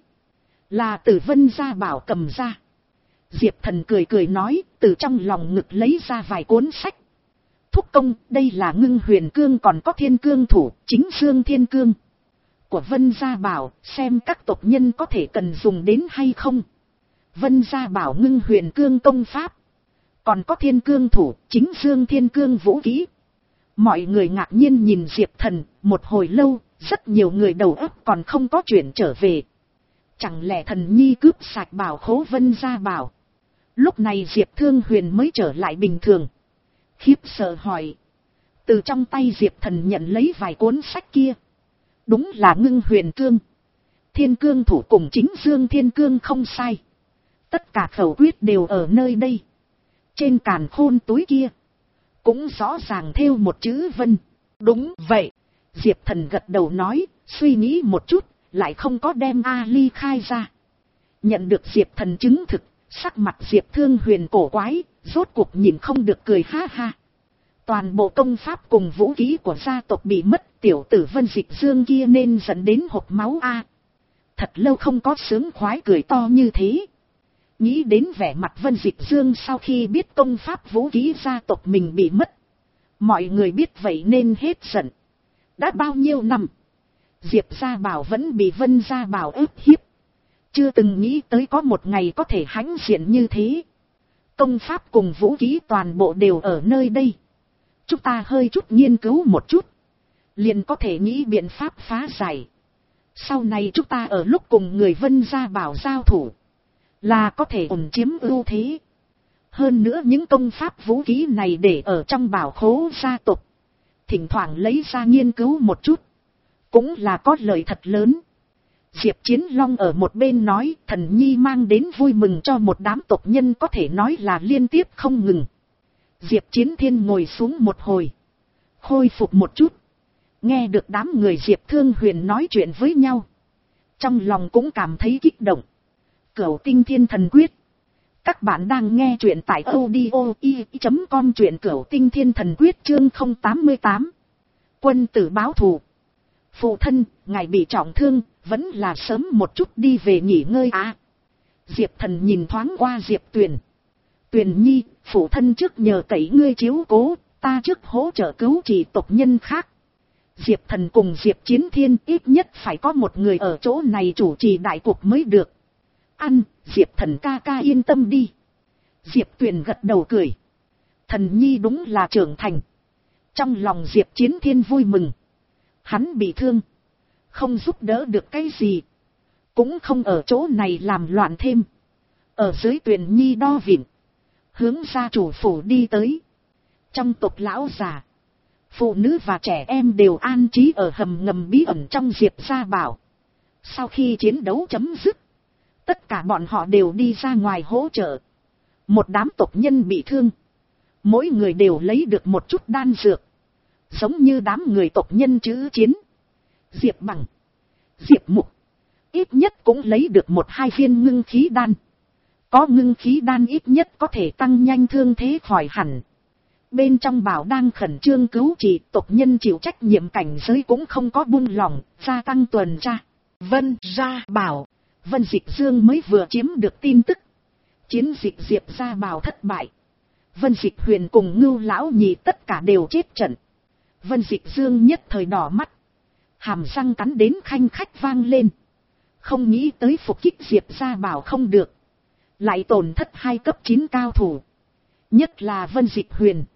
Là từ Vân Gia Bảo cầm ra. Diệp Thần cười cười nói, từ trong lòng ngực lấy ra vài cuốn sách. Thúc công, đây là Ngưng Huyền Cương còn có Thiên Cương Thủ, Chính Dương Thiên Cương của Vân Gia Bảo, xem các tộc nhân có thể cần dùng đến hay không. Vân Gia Bảo Ngưng Huyền Cương công pháp, còn có Thiên Cương Thủ, Chính Dương Thiên Cương vũ khí. Mọi người ngạc nhiên nhìn Diệp Thần, một hồi lâu, rất nhiều người đầu óc còn không có chuyển trở về. Chẳng lẽ Thần Nhi cướp sạch bảo khố Vân Gia Bảo? Lúc này Diệp Thương Huyền mới trở lại bình thường. Khiếp sợ hỏi. Từ trong tay Diệp Thần nhận lấy vài cuốn sách kia. Đúng là Ngưng Huyền Cương, Thiên Cương Thủ cùng Chính Dương Thiên Cương không sai. Tất cả khẩu quyết đều ở nơi đây. Trên càn khôn túi kia cũng rõ ràng thêu một chữ Vân. Đúng vậy. Diệp Thần gật đầu nói, suy nghĩ một chút, lại không có đem A Ly khai ra. Nhận được Diệp Thần chứng thực, sắc mặt Diệp Thương Huyền cổ quái, rốt cuộc nhìn không được cười ha ha. Toàn bộ công pháp cùng vũ khí của gia tộc bị mất, tiểu tử Vân Dịch Dương kia nên dẫn đến hộc máu a. À, thật lâu không có sướng khoái cười to như thế. Nghĩ đến vẻ mặt Vân Dịch Dương sau khi biết công pháp vũ khí gia tộc mình bị mất. Mọi người biết vậy nên hết giận. Đã bao nhiêu năm, Diệp Gia Bảo vẫn bị Vân Gia Bảo ức hiếp. Chưa từng nghĩ tới có một ngày có thể hãnh diện như thế. Công pháp cùng vũ khí toàn bộ đều ở nơi đây. Chúng ta hơi chút nghiên cứu một chút, liền có thể nghĩ biện pháp phá giải. Sau này chúng ta ở lúc cùng người Vân Gia Bảo giao thủ, là có thể ổn chiếm ưu thế. Hơn nữa những công pháp vũ khí này để ở trong bảo khố gia tộc, thỉnh thoảng lấy ra nghiên cứu một chút, cũng là có lợi thật lớn. Diệp Chiến Long ở một bên nói, Thần Nhi mang đến vui mừng cho một đám tộc nhân có thể nói là liên tiếp không ngừng. Diệp Chiến Thiên ngồi xuống một hồi, khôi phục một chút, nghe được đám người Diệp Thương Huyền nói chuyện với nhau, trong lòng cũng cảm thấy kích động. Cửu Tinh Thiên Thần Quyết. Các bạn đang nghe chuyện tại audio i chấm com, truyện Cửu Tinh Thiên Thần Quyết chương không tám mươi tám. Quân tử báo thù. Phụ thân, ngài bị trọng thương, vẫn là sớm một chút đi về nghỉ ngơi à. Diệp Thần nhìn thoáng qua Diệp Tuyền. Tuyền Nhi, phụ thân trước nhờ cậy ngươi chiếu cố, ta trước hỗ trợ cứu trị tộc nhân khác. Diệp Thần cùng Diệp Chiến Thiên ít nhất phải có một người ở chỗ này chủ trì đại cục mới được. Ăn, Diệp Thần ca ca yên tâm đi. Diệp Tuyền gật đầu cười. Thần Nhi đúng là trưởng thành. Trong lòng Diệp Chiến Thiên vui mừng. Hắn bị thương, không giúp đỡ được cái gì, cũng không ở chỗ này làm loạn thêm. Ở dưới Tuyền Nhi đo vịn, hướng gia chủ phủ đi tới. Trong tộc lão già, phụ nữ và trẻ em đều an trí ở hầm ngầm bí ẩn trong Diệp Gia Bảo. Sau khi chiến đấu chấm dứt, tất cả bọn họ đều đi ra ngoài hỗ trợ. Một đám tộc nhân bị thương, mỗi người đều lấy được một chút đan dược, giống như đám người tộc nhân chữ Chiến, Diệp Bằng, Diệp Mục, ít nhất cũng lấy được một hai viên ngưng khí đan. Có ngưng khí đan ít nhất có thể tăng nhanh thương thế khỏi hẳn. Bên trong bảo đang khẩn trương cứu trị, tộc nhân chịu trách nhiệm cảnh giới cũng không có buông lỏng, gia tăng tuần tra. Vân Gia Bảo, Vân Dịch Dương mới vừa chiếm được tin tức. Chiến dịch Diệp Gia Bảo thất bại. Vân Dịch Huyền cùng Ngưu Lão Nhị tất cả đều chết trận. Vân Dịch Dương nhất thời đỏ mắt. hàm răng cắn đến khanh khách vang lên. Không nghĩ tới phục kích Diệp Gia Bảo không được, lại tổn thất hai cấp chín cao thủ. Nhất là Vân Dịch Huyền,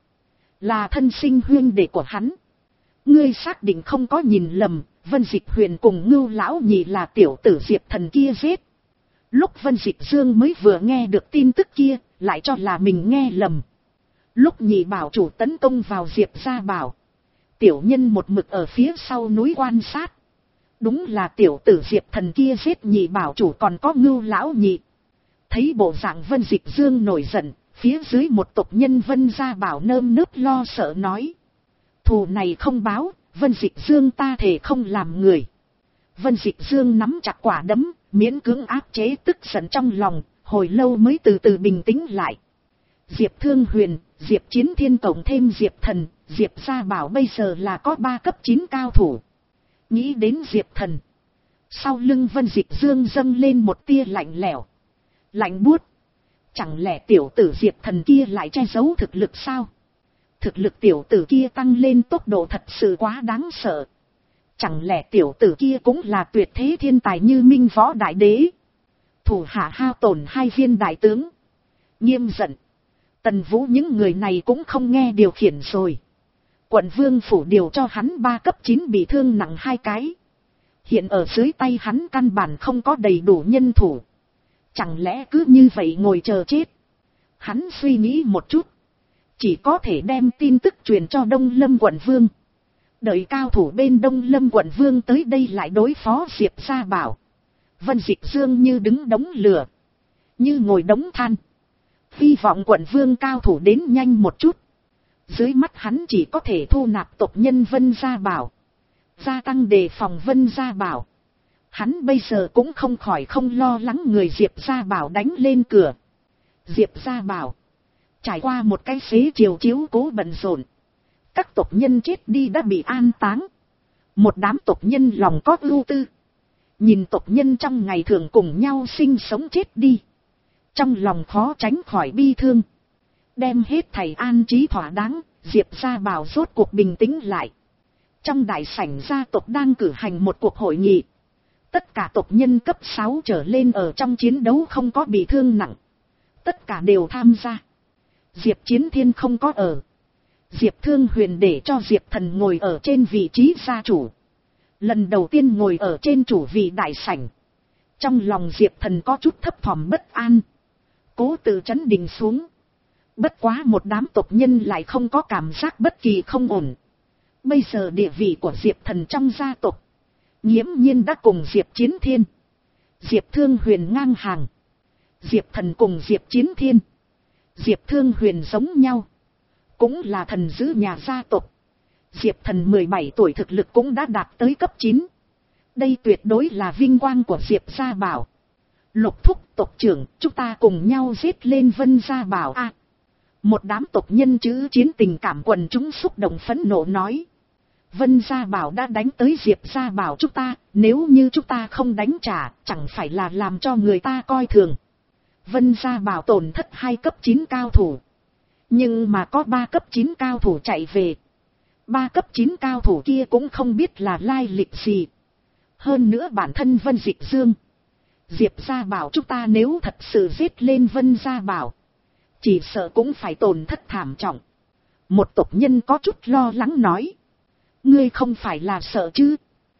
là thân sinh huynh đệ của hắn. Ngươi xác định không có nhìn lầm, Vân Dịch Huyền cùng Ngưu lão nhị là tiểu tử Diệp Thần kia giết. Lúc Vân Dịch Dương mới vừa nghe được tin tức kia, lại cho là mình nghe lầm. Lúc nhị bảo chủ tấn công vào Diệp Gia Bảo, tiểu nhân một mực ở phía sau núi quan sát. Đúng là tiểu tử Diệp Thần kia giết nhị bảo chủ, còn có Ngưu lão nhị. Thấy bộ dạng Vân Dịch Dương nổi giận, phía dưới một tộc nhân Vân Gia Bảo nơm nớp lo sợ nói: thù này không báo, Vân Dịch Dương ta thề không làm người. Vân Dịch Dương nắm chặt quả đấm, miễn cưỡng áp chế tức giận trong lòng, hồi lâu mới từ từ bình tĩnh lại. Diệp Thương Huyền, Diệp Chiến Thiên cộng thêm Diệp Thần, Diệp Gia Bảo bây giờ là có ba cấp chín cao thủ. Nghĩ đến Diệp Thần, sau lưng Vân Dịch Dương dâng lên một tia lạnh lẽo, lạnh buốt. Chẳng lẽ tiểu tử Diệp Thần kia lại che giấu thực lực sao? Thực lực tiểu tử kia tăng lên tốc độ thật sự quá đáng sợ. Chẳng lẽ tiểu tử kia cũng là tuyệt thế thiên tài như Minh Võ Đại Đế? Thủ hạ hao tổn hai viên đại tướng. Nghiêm giận. Tần Vũ những người này cũng không nghe điều khiển rồi. Quận Vương Phủ điều cho hắn ba cấp chín bị thương nặng hai cái. Hiện ở dưới tay hắn căn bản không có đầy đủ nhân thủ. Chẳng lẽ cứ như vậy ngồi chờ chết? Hắn suy nghĩ một chút, chỉ có thể đem tin tức truyền cho Đông Lâm quận Vương. Đợi cao thủ bên Đông Lâm quận Vương tới đây lại đối phó Diệp Gia Bảo. Vân Dịch Dương như đứng đống lửa, như ngồi đống than. Hy vọng quận Vương cao thủ đến nhanh một chút. Dưới mắt hắn chỉ có thể thu nạp tộc nhân Vân Gia Bảo, gia tăng đề phòng Vân Gia Bảo. Hắn bây giờ cũng không khỏi không lo lắng người Diệp Gia Bảo đánh lên cửa. Diệp Gia Bảo trải qua một cái xế chiều chiếu cố bận rộn. Các tộc nhân chết đi đã bị an táng. Một đám tộc nhân lòng có ưu tư. Nhìn tộc nhân trong ngày thường cùng nhau sinh sống chết đi, trong lòng khó tránh khỏi bi thương. Đem hết thầy an trí thỏa đáng, Diệp Gia Bảo rốt cuộc bình tĩnh lại. Trong đại sảnh gia tộc đang cử hành một cuộc hội nghị. Tất cả tộc nhân cấp sáu trở lên ở trong chiến đấu không có bị thương nặng. Tất cả đều tham gia. Diệp Chiến Thiên không có ở. Diệp Thương Huyền để cho Diệp Thần ngồi ở trên vị trí gia chủ. Lần đầu tiên ngồi ở trên chủ vị đại sảnh. Trong lòng Diệp Thần có chút thấp thỏm bất an. Cố tự trấn định xuống. Bất quá một đám tộc nhân lại không có cảm giác bất kỳ không ổn. Bây giờ địa vị của Diệp Thần trong gia tộc nghiễm nhiên đã cùng Diệp Chiến Thiên, Diệp Thương Huyền ngang hàng. Diệp Thần cùng Diệp Chiến Thiên, Diệp Thương Huyền giống nhau, cũng là thần giữ nhà gia tộc. Diệp Thần mười bảy tuổi thực lực cũng đã đạt tới cấp chín. Đây tuyệt đối là vinh quang của Diệp Gia Bảo. Lục thúc tộc trưởng, chúng ta cùng nhau giết lên Vân Gia Bảo a. À, một đám tộc nhân chữ chiến tình cảm quần chúng xúc động phẫn nộ nói. Vân Gia Bảo đã đánh tới Diệp Gia Bảo chúng ta, nếu như chúng ta không đánh trả, chẳng phải là làm cho người ta coi thường. Vân Gia Bảo tổn thất hai cấp chín cao thủ. Nhưng mà có ba cấp chín cao thủ chạy về. ba cấp chín cao thủ kia cũng không biết là lai lịch gì. Hơn nữa bản thân Vân Dịch Dương, Diệp Gia Bảo chúng ta nếu thật sự giết lên Vân Gia Bảo, chỉ sợ cũng phải tổn thất thảm trọng. Một tộc nhân có chút lo lắng nói. Ngươi không phải là sợ chứ?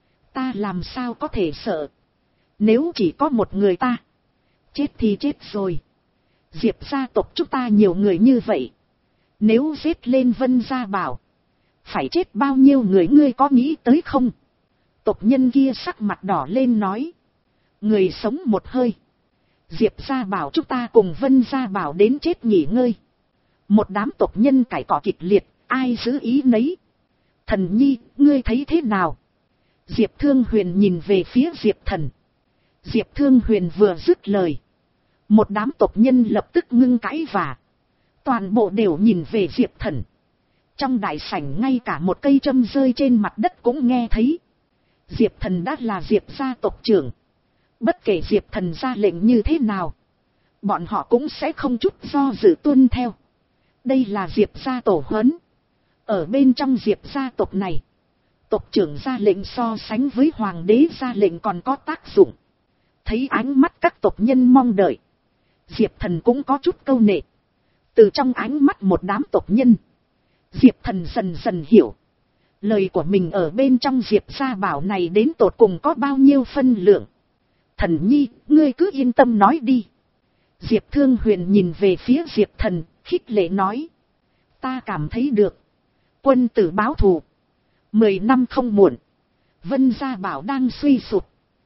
Ta làm sao có thể sợ? Nếu chỉ có một người ta, chết thì chết rồi. Diệp gia tộc chúng ta nhiều người như vậy, nếu giết lên Vân Gia Bảo, phải chết bao nhiêu người ngươi có nghĩ tới không? Tộc nhân kia sắc mặt đỏ lên nói. Người sống một hơi. Diệp Gia Bảo chúng ta cùng Vân Gia Bảo đến chết nghỉ ngơi. Một đám tộc nhân cãi cọ kịch liệt, ai giữ ý nấy. Thần nhi, ngươi thấy thế nào? Diệp Thương Huyền nhìn về phía Diệp Thần. Diệp Thương Huyền vừa dứt lời, một đám tộc nhân lập tức ngưng cãi và toàn bộ đều nhìn về Diệp Thần. Trong đại sảnh ngay cả một cây châm rơi trên mặt đất cũng nghe thấy. Diệp Thần đã là Diệp gia tộc trưởng. Bất kể Diệp Thần ra lệnh như thế nào, bọn họ cũng sẽ không chút do dự tuân theo. Đây là Diệp gia tổ huấn. Ở bên trong Diệp gia tộc này, Tộc trưởng ra lệnh so sánh với hoàng đế ra lệnh còn có tác dụng. Thấy ánh mắt các tộc nhân mong đợi, Diệp Thần cũng có chút câu nệ. Từ trong ánh mắt một đám tộc nhân, Diệp Thần dần dần hiểu, lời của mình ở bên trong Diệp gia bảo này đến tột cùng có bao nhiêu phân lượng. Thần nhi, ngươi cứ yên tâm nói đi. Diệp Thương Huyền nhìn về phía Diệp Thần, khích lệ nói. Ta cảm thấy được. Quân tử báo thù. Mười năm không muộn. Vân gia bảo đang suy sụp.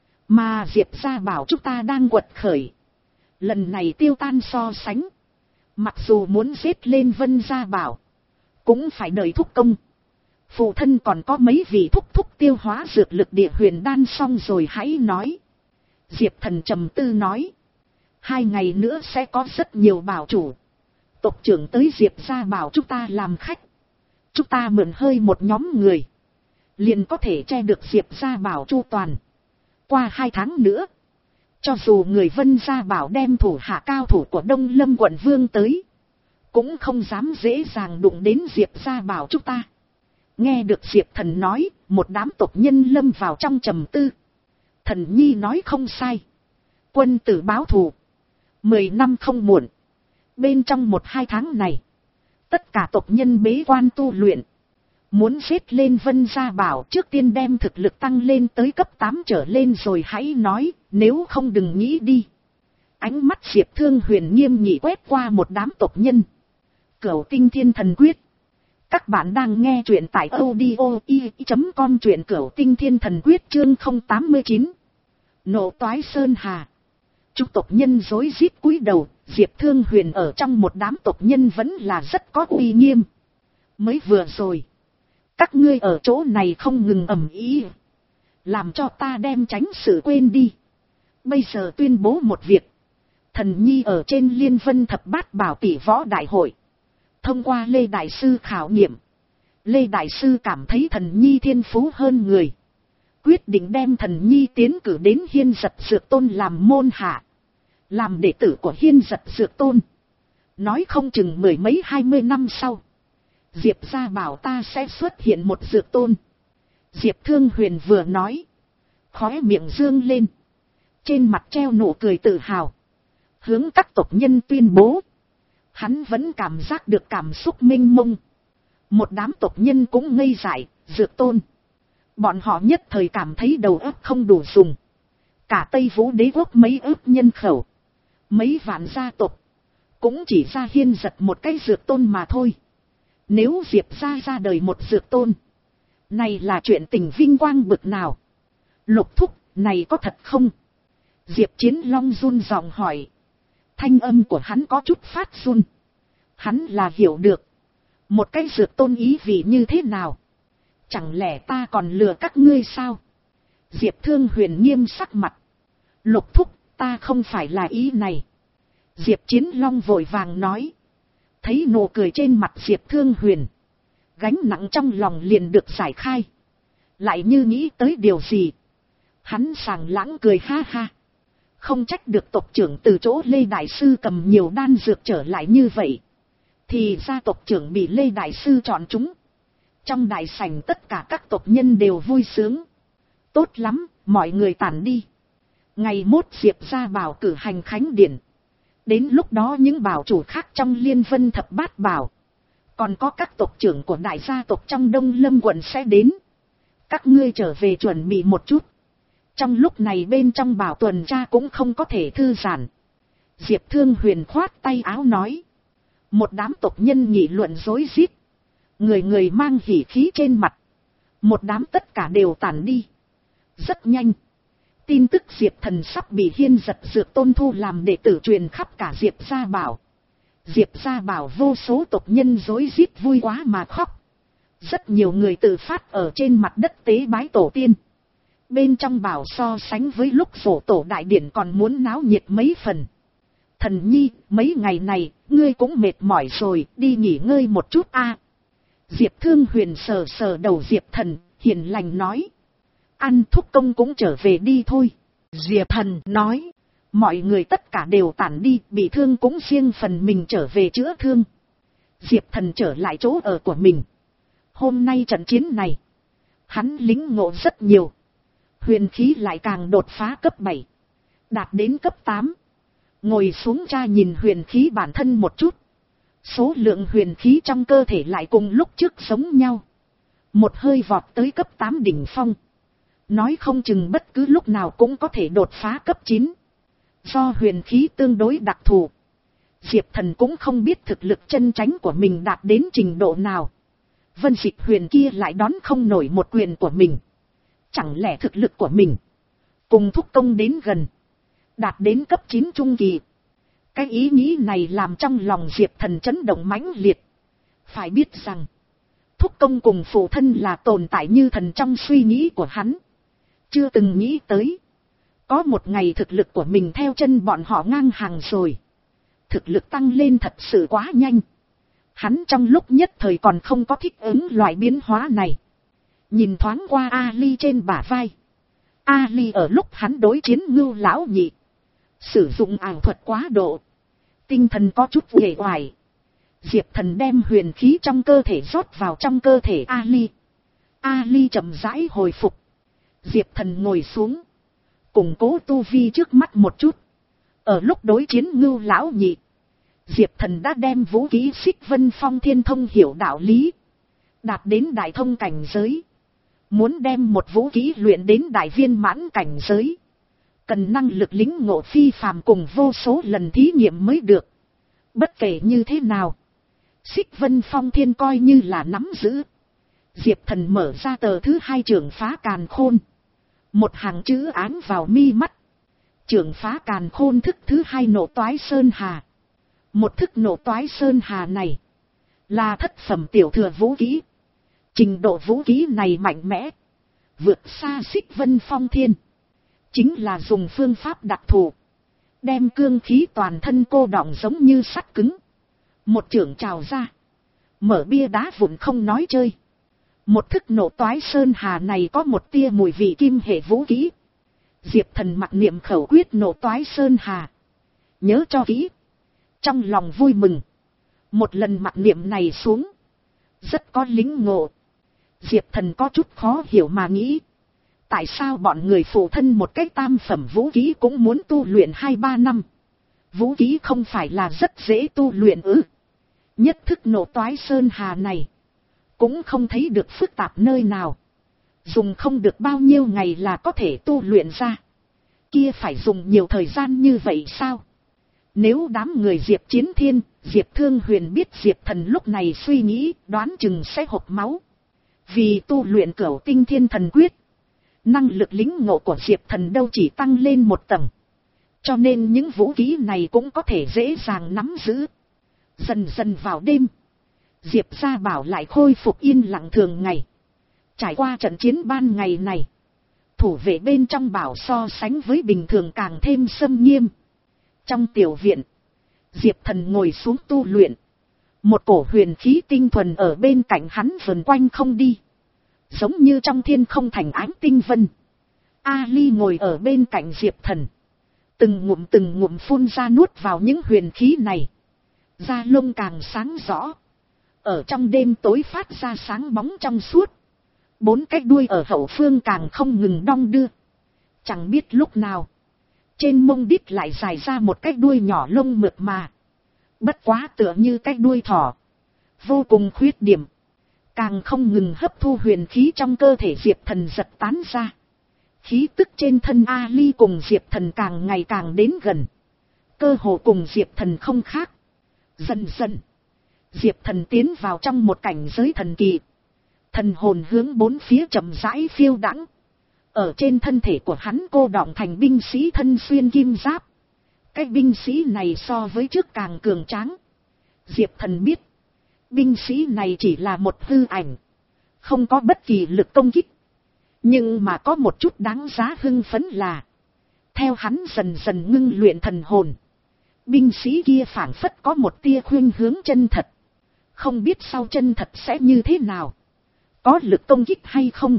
Mà Diệp gia bảo chúng ta đang quật khởi. Lần này tiêu tan so sánh. Mặc dù muốn giết lên Vân gia bảo, cũng phải đợi thúc công. Phụ thân còn có mấy vị thúc thúc tiêu hóa dược lực địa huyền đan xong rồi hãy nói. Diệp Thần trầm tư nói. Hai ngày nữa sẽ có rất nhiều bảo chủ. Tộc trưởng tới Diệp gia bảo chúng ta làm khách. Chúng ta mượn hơi một nhóm người, liền có thể che được Diệp gia bảo chu toàn. Qua hai tháng nữa, cho dù người Vân gia bảo đem thủ hạ cao thủ của Đông Lâm quận vương tới, cũng không dám dễ dàng đụng đến Diệp gia bảo chúng ta. Nghe được Diệp Thần nói, một đám tộc nhân lâm vào trong trầm tư. Thần nhi nói không sai. Quân tử báo thù. Mười năm không muộn. Bên trong một hai tháng này, tất cả tộc nhân bế quan tu luyện. Muốn giết lên Vân gia bảo trước tiên đem thực lực tăng lên tới cấp tám trở lên rồi hãy nói, nếu không đừng nghĩ đi. Ánh mắt Diệp Thương Huyền nghiêm nghị quét qua một đám tộc nhân. Cửu Tinh Thiên Thần Quyết. Các bạn đang nghe truyện tại audio i chấm com, truyện Cửu Tinh Thiên Thần Quyết chương không tám mươi chín. Nộ toái sơn hà. Chúc tộc nhân rối rít cúi đầu, Diệp Thương Huyền ở trong một đám tộc nhân vẫn là rất có uy nghiêm. Mới vừa rồi, các ngươi ở chỗ này không ngừng ầm ĩ, làm cho ta đem tránh sự quên đi. Bây giờ tuyên bố một việc. Thần nhi ở trên Liên Vân Thập Bát Bảo tỷ võ đại hội, thông qua Lê Đại Sư khảo nghiệm. Lê Đại Sư cảm thấy thần nhi thiên phú hơn người, quyết định đem thần nhi tiến cử đến Hiên Giật Dược Tôn làm môn hạ, làm đệ tử của Hiên Giật Dược Tôn. Nói không chừng mười mấy hai mươi năm sau, Diệp gia bảo ta sẽ xuất hiện một Dược Tôn. Diệp Thương Huyền vừa nói, khóe miệng dương lên, trên mặt treo nụ cười tự hào, hướng các tộc nhân tuyên bố. Hắn vẫn cảm giác được cảm xúc mênh mông. Một đám tộc nhân cũng ngây dại. Dược Tôn. Bọn họ nhất thời cảm thấy đầu óc không đủ dùng. Cả Tây Vũ đế quốc mấy ước nhân khẩu, mấy vạn gia tộc, cũng chỉ ra Hiên Giật một cái Dược Tôn mà thôi. Nếu Diệp gia ra đời một Dược Tôn, này là chuyện tình vinh quang bực nào. Lục thúc, này có thật không? Diệp Chiến Long run giọng hỏi. Thanh âm của hắn có chút phát run. Hắn là hiểu được một cái Dược Tôn ý vị như thế nào. Chẳng lẽ ta còn lừa các ngươi sao? Diệp Thương Huyền nghiêm sắc mặt. Lục thúc, ta không phải là ý này. Diệp Chiến Long vội vàng nói. Thấy nụ cười trên mặt Diệp Thương Huyền, gánh nặng trong lòng liền được giải khai. Lại như nghĩ tới điều gì, hắn sảng lãng cười ha ha. Không trách được tộc trưởng từ chỗ Lê Đại Sư cầm nhiều đan dược trở lại như vậy. Thì ra tộc trưởng bị Lê Đại Sư chọn chúng. Trong đại sảnh tất cả các tộc nhân đều vui sướng. Tốt lắm, mọi người tản đi. Ngày mốt Diệp gia bảo cử hành khánh điển. Đến lúc đó những bảo chủ khác trong Liên Vân Thập Bát Bảo, còn có các tộc trưởng của đại gia tộc trong Đông Lâm quận sẽ đến. Các ngươi trở về chuẩn bị một chút. Trong lúc này bên trong bảo tuần tra cũng không có thể thư giãn. Diệp Thương Huyền khoát tay áo nói. Một đám tộc nhân nghị luận rối rít, người người mang hỉ khí trên mặt. Một đám tất cả đều tản đi. Rất nhanh, tin tức Diệp Thần sắp bị Hiên Giật Dược Tôn thu làm đệ tử truyền khắp cả Diệp gia bảo. Diệp gia bảo vô số tộc nhân rối rít vui quá mà khóc. Rất nhiều người tự phát ở trên mặt đất tế bái tổ tiên. Bên trong bảo so sánh với lúc phổ tổ đại điển còn muốn náo nhiệt mấy phần. Thần nhi, mấy ngày này, ngươi cũng mệt mỏi rồi, đi nghỉ ngơi một chút a. Diệp Thương Huyền sờ sờ đầu Diệp Thần, hiền lành nói. Ăn thúc công cũng trở về đi thôi. Diệp Thần nói. Mọi người tất cả đều tản đi, bị thương cũng riêng phần mình trở về chữa thương. Diệp Thần trở lại chỗ ở của mình. Hôm nay trận chiến này, Hắn lính ngộ rất nhiều. Huyền khí lại càng đột phá cấp bảy. Đạt đến cấp tám. Ngồi xuống tra nhìn huyền khí bản thân một chút. Số lượng huyền khí trong cơ thể lại cùng lúc trước giống nhau. Một hơi vọt tới cấp tám đỉnh phong. Nói không chừng bất cứ lúc nào cũng có thể đột phá cấp chín. Do huyền khí tương đối đặc thù. Diệp Thần cũng không biết thực lực chân chánh của mình đạt đến trình độ nào. Vân Dịch Huyền kia lại đón không nổi một quyền của mình. Chẳng lẽ thực lực của mình cùng thúc công đến gần, đạt đến cấp chín trung kỳ. Cái ý nghĩ này làm trong lòng Diệp Thần chấn động mãnh liệt. Phải biết rằng, thúc công cùng phụ thân là tồn tại như thần trong suy nghĩ của hắn. Chưa từng nghĩ tới, có một ngày thực lực của mình theo chân bọn họ ngang hàng rồi. Thực lực tăng lên thật sự quá nhanh. Hắn trong lúc nhất thời còn không có thích ứng loại biến hóa này. Nhìn thoáng qua Ali trên bả vai. Ali ở lúc hắn đối chiến Ngưu lão nhị, sử dụng ảo thuật quá độ, tinh thần có chút uể oải. Diệp Thần đem huyền khí trong cơ thể rót vào trong cơ thể Ali. Ali chậm rãi hồi phục. Diệp Thần ngồi xuống, củng cố tu vi trước mắt một chút. Ở lúc đối chiến Ngưu lão nhị, Diệp Thần đã đem vũ khí Xích Vân Phong Thiên Thông hiểu đạo lý, đạt đến đại thông cảnh giới. Muốn đem một vũ khí luyện đến đại viên mãn cảnh giới, cần năng lực lĩnh ngộ phi phàm cùng vô số lần thí nghiệm mới được. Bất kể như thế nào, Xích Vân Phong Thiên coi như là nắm giữ. Diệp Thần mở ra tờ thứ hai Trưởng Phá Càn Khôn. Một hàng chữ áng vào mi mắt. Trưởng Phá Càn Khôn thức thứ hai Nộ Toái Sơn Hà. Một thức Nộ Toái Sơn Hà này là thất phẩm tiểu thừa vũ khí. Trình độ vũ khí này mạnh mẽ, vượt xa Xích Vân Phong Thiên. Chính là dùng phương pháp đặc thù, đem cương khí toàn thân cô đọng giống như sắt cứng. Một chưởng trào ra, mở bia đá vụn không nói chơi. Một thức Nộ Toái Sơn Hà này có một tia mùi vị kim hệ vũ khí. Diệp Thần mặc niệm khẩu quyết Nộ Toái Sơn Hà. Nhớ cho kỹ. Trong lòng vui mừng. Một lần mặc niệm này xuống, rất có lính ngộ. Diệp Thần có chút khó hiểu mà nghĩ. Tại sao bọn người phụ thân một cái tam phẩm vũ khí cũng muốn tu luyện hai ba năm? Vũ khí không phải là rất dễ tu luyện ư? Nhất thức Nộ Toái Sơn Hà này cũng không thấy được phức tạp nơi nào. Dùng không được bao nhiêu ngày là có thể tu luyện ra. Kia phải dùng nhiều thời gian như vậy sao? Nếu đám người Diệp Chiến Thiên, Diệp Thương Huyền biết Diệp Thần lúc này suy nghĩ, đoán chừng sẽ hộc máu. Vì tu luyện Cửu Tinh Thiên Thần Quyết, năng lực lĩnh ngộ của Diệp Thần đâu chỉ tăng lên một tầng. Cho nên những vũ khí này cũng có thể dễ dàng nắm giữ. Dần dần vào đêm, Diệp Gia Bảo lại khôi phục yên lặng thường ngày. Trải qua trận chiến ban ngày này, thủ vệ bên trong bảo so sánh với bình thường càng thêm xâm nghiêm. Trong tiểu viện, Diệp Thần ngồi xuống tu luyện. Một cổ huyền khí tinh thuần ở bên cạnh hắn vần quanh không đi, giống như trong thiên không thành ánh tinh vân. Ali ngồi ở bên cạnh Diệp Thần, từng ngụm từng ngụm phun ra nuốt vào những huyền khí này. Da lông càng sáng rõ, ở trong đêm tối phát ra sáng bóng trong suốt. Bốn cái đuôi ở hậu phương càng không ngừng đong đưa. Chẳng biết lúc nào, trên mông đít lại dài ra một cái đuôi nhỏ lông mượt mà. Bất quá tựa như cái đuôi thỏ, vô cùng khuyết điểm. Càng không ngừng hấp thu huyền khí trong cơ thể Diệp Thần giật tán ra. Khí tức trên thân Ali cùng Diệp Thần càng ngày càng đến gần. Cơ hồ cùng Diệp Thần không khác. Dần dần, Diệp Thần tiến vào trong một cảnh giới thần kỳ. Thần hồn hướng bốn phía chậm rãi phiêu đãng. Ở trên thân thể của hắn cô đọng thành binh sĩ thân xuyên kim giáp. Cái binh sĩ này so với trước càng cường tráng. Diệp Thần biết, binh sĩ này chỉ là một hư ảnh, không có bất kỳ lực công kích. Nhưng mà có một chút đáng giá hưng phấn là, theo hắn dần dần ngưng luyện thần hồn, binh sĩ kia phảng phất có một tia khuynh hướng chân thật. Không biết sau chân thật sẽ như thế nào, có lực công kích hay không.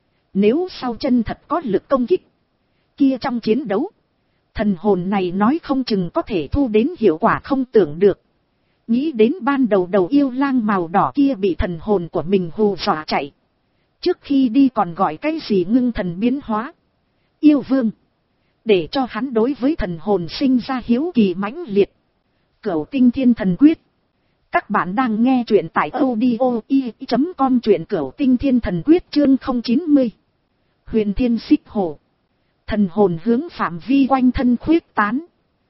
Nếu sau chân thật có lực công kích, kia trong chiến đấu, thần hồn này nói không chừng có thể thu đến hiệu quả không tưởng được. Nghĩ đến ban đầu đầu yêu lang màu đỏ kia bị thần hồn của mình hù dọa chạy. Trước khi đi còn gọi cái gì ngưng thần biến hóa. Yêu vương. Để cho hắn đối với thần hồn sinh ra hiếu kỳ mãnh liệt. Cửu tinh thiên thần quyết. Các bạn đang nghe truyện tại audio i chấm com truyện Cửu tinh thiên thần quyết chương không chín mươi. Huyền thiên xích hổ. Thần hồn hướng phạm vi quanh thân khuyết tán.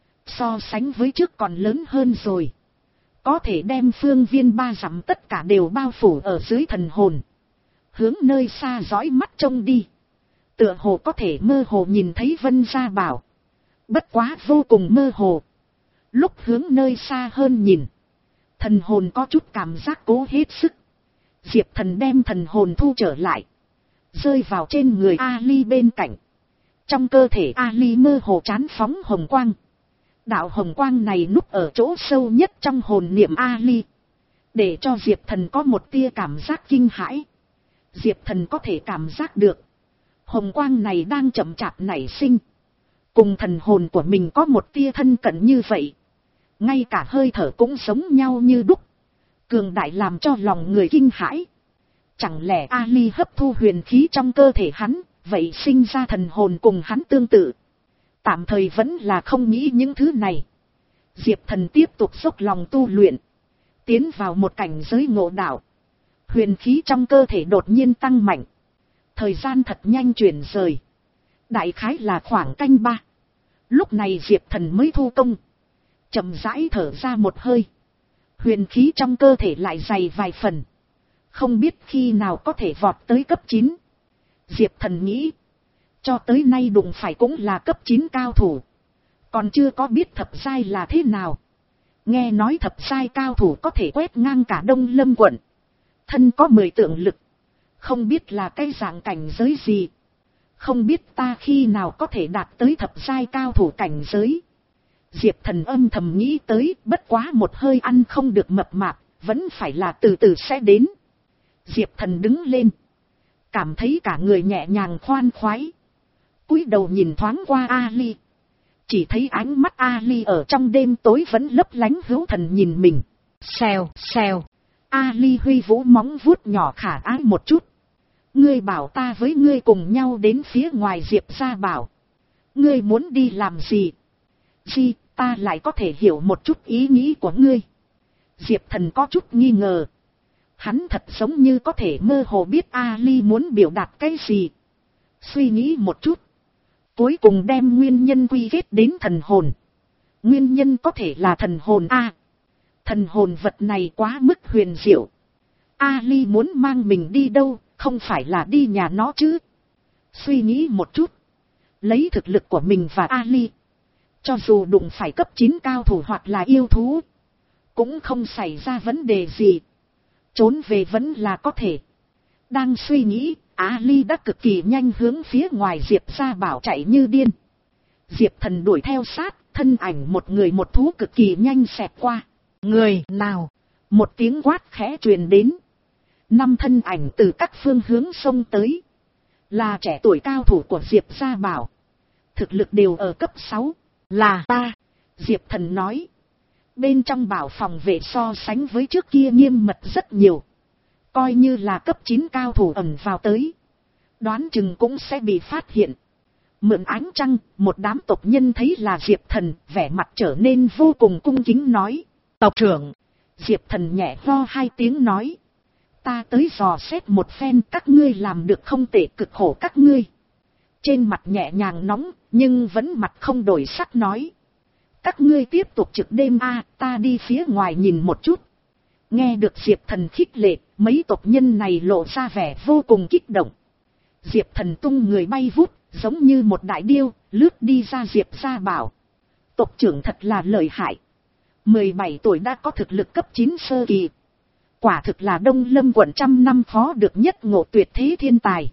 So sánh với trước còn lớn hơn rồi. Có thể đem phương viên ba dặm tất cả đều bao phủ ở dưới thần hồn. Hướng nơi xa dõi mắt trông đi. Tựa hồ có thể mơ hồ nhìn thấy Vân Gia Bảo. Bất quá vô cùng mơ hồ. Lúc hướng nơi xa hơn nhìn. Thần hồn có chút cảm giác cố hết sức. Diệp Thần đem thần hồn thu trở lại. Rơi vào trên người Ali bên cạnh. Trong cơ thể Ali mơ hồ chán phóng hồng quang. Đạo hồng quang này núp ở chỗ sâu nhất trong hồn niệm Ali. Để cho Diệp Thần có một tia cảm giác kinh hãi. Diệp Thần có thể cảm giác được. Hồng quang này đang chậm chạp nảy sinh. Cùng thần hồn của mình có một tia thân cận như vậy. Ngay cả hơi thở cũng giống nhau như đúc. Cường đại làm cho lòng người kinh hãi. Chẳng lẽ Ali hấp thu huyền khí trong cơ thể hắn, vậy sinh ra thần hồn cùng hắn tương tự. Tạm thời vẫn là không nghĩ những thứ này. Diệp Thần tiếp tục dốc lòng tu luyện. Tiến vào một cảnh giới ngộ đạo. Huyền khí trong cơ thể đột nhiên tăng mạnh. Thời gian thật nhanh chuyển rời. Đại khái là khoảng canh ba. Lúc này Diệp Thần mới thu công. Chậm rãi thở ra một hơi. Huyền khí trong cơ thể lại dày vài phần. Không biết khi nào có thể vọt tới cấp chín. Diệp Thần nghĩ. Cho tới nay đụng phải cũng là cấp chín cao thủ. Còn chưa có biết thập giai là thế nào. Nghe nói thập giai cao thủ có thể quét ngang cả Đông Lâm quận. Thân có mười tượng lực. Không biết là cái dạng cảnh giới gì. Không biết ta khi nào có thể đạt tới thập giai cao thủ cảnh giới. Diệp Thần âm thầm nghĩ tới, bất quá một hơi ăn không được mập mạp, vẫn phải là từ từ sẽ đến. Diệp Thần đứng lên. Cảm thấy cả người nhẹ nhàng khoan khoái. Cúi đầu nhìn thoáng qua Ali. Chỉ thấy ánh mắt Ali ở trong đêm tối vẫn lấp lánh hữu thần nhìn mình. Xèo, xèo. Ali huy vũ móng vuốt nhỏ khả ái một chút. Ngươi bảo ta với ngươi cùng nhau đến phía ngoài Diệp gia bảo. Ngươi muốn đi làm gì? Gì, ta lại có thể hiểu một chút ý nghĩ của ngươi. Diệp Thần có chút nghi ngờ. Hắn thật giống như có thể mơ hồ biết Ali muốn biểu đạt cái gì. Suy nghĩ một chút. Cuối cùng đem nguyên nhân quy kết đến thần hồn. Nguyên nhân có thể là thần hồn A. Thần hồn vật này quá mức huyền diệu. Ali muốn mang mình đi đâu, không phải là đi nhà nó chứ. Suy nghĩ một chút. Lấy thực lực của mình và Ali. Cho dù đụng phải cấp chín cao thủ hoặc là yêu thú. Cũng không xảy ra vấn đề gì. Trốn về vẫn là có thể. Đang suy nghĩ, Ali đã cực kỳ nhanh hướng phía ngoài Diệp gia bảo chạy như điên. Diệp Thần đuổi theo sát, thân ảnh một người một thú cực kỳ nhanh xẹt qua. Người nào? Một tiếng quát khẽ truyền đến. Năm thân ảnh từ các phương hướng xông tới. Là trẻ tuổi cao thủ của Diệp gia bảo. Thực lực đều ở cấp sáu. Là ta. Diệp Thần nói. Bên trong bảo phòng vệ so sánh với trước kia nghiêm mật rất nhiều. Coi như là cấp chín cao thủ ẩn vào tới. Đoán chừng cũng sẽ bị phát hiện. Mượn ánh trăng, một đám tộc nhân thấy là Diệp Thần, vẻ mặt trở nên vô cùng cung kính nói. Tộc trưởng. Diệp Thần nhẹ ho hai tiếng nói. Ta tới dò xét một phen, các ngươi làm được không tệ, cực khổ các ngươi. Trên mặt nhẹ nhàng nóng, nhưng vẫn mặt không đổi sắc nói. Các ngươi tiếp tục trực đêm a, ta đi phía ngoài nhìn một chút. Nghe được Diệp Thần khích lệ, mấy tộc nhân này lộ ra vẻ vô cùng kích động. Diệp Thần tung người bay vút, giống như một đại điêu, lướt đi ra Diệp gia bảo. Tộc trưởng thật là lợi hại. mười bảy tuổi đã có thực lực cấp chín sơ kỳ. Quả thực là Đông Lâm quận trăm năm khó được nhất ngộ tuyệt thế thiên tài.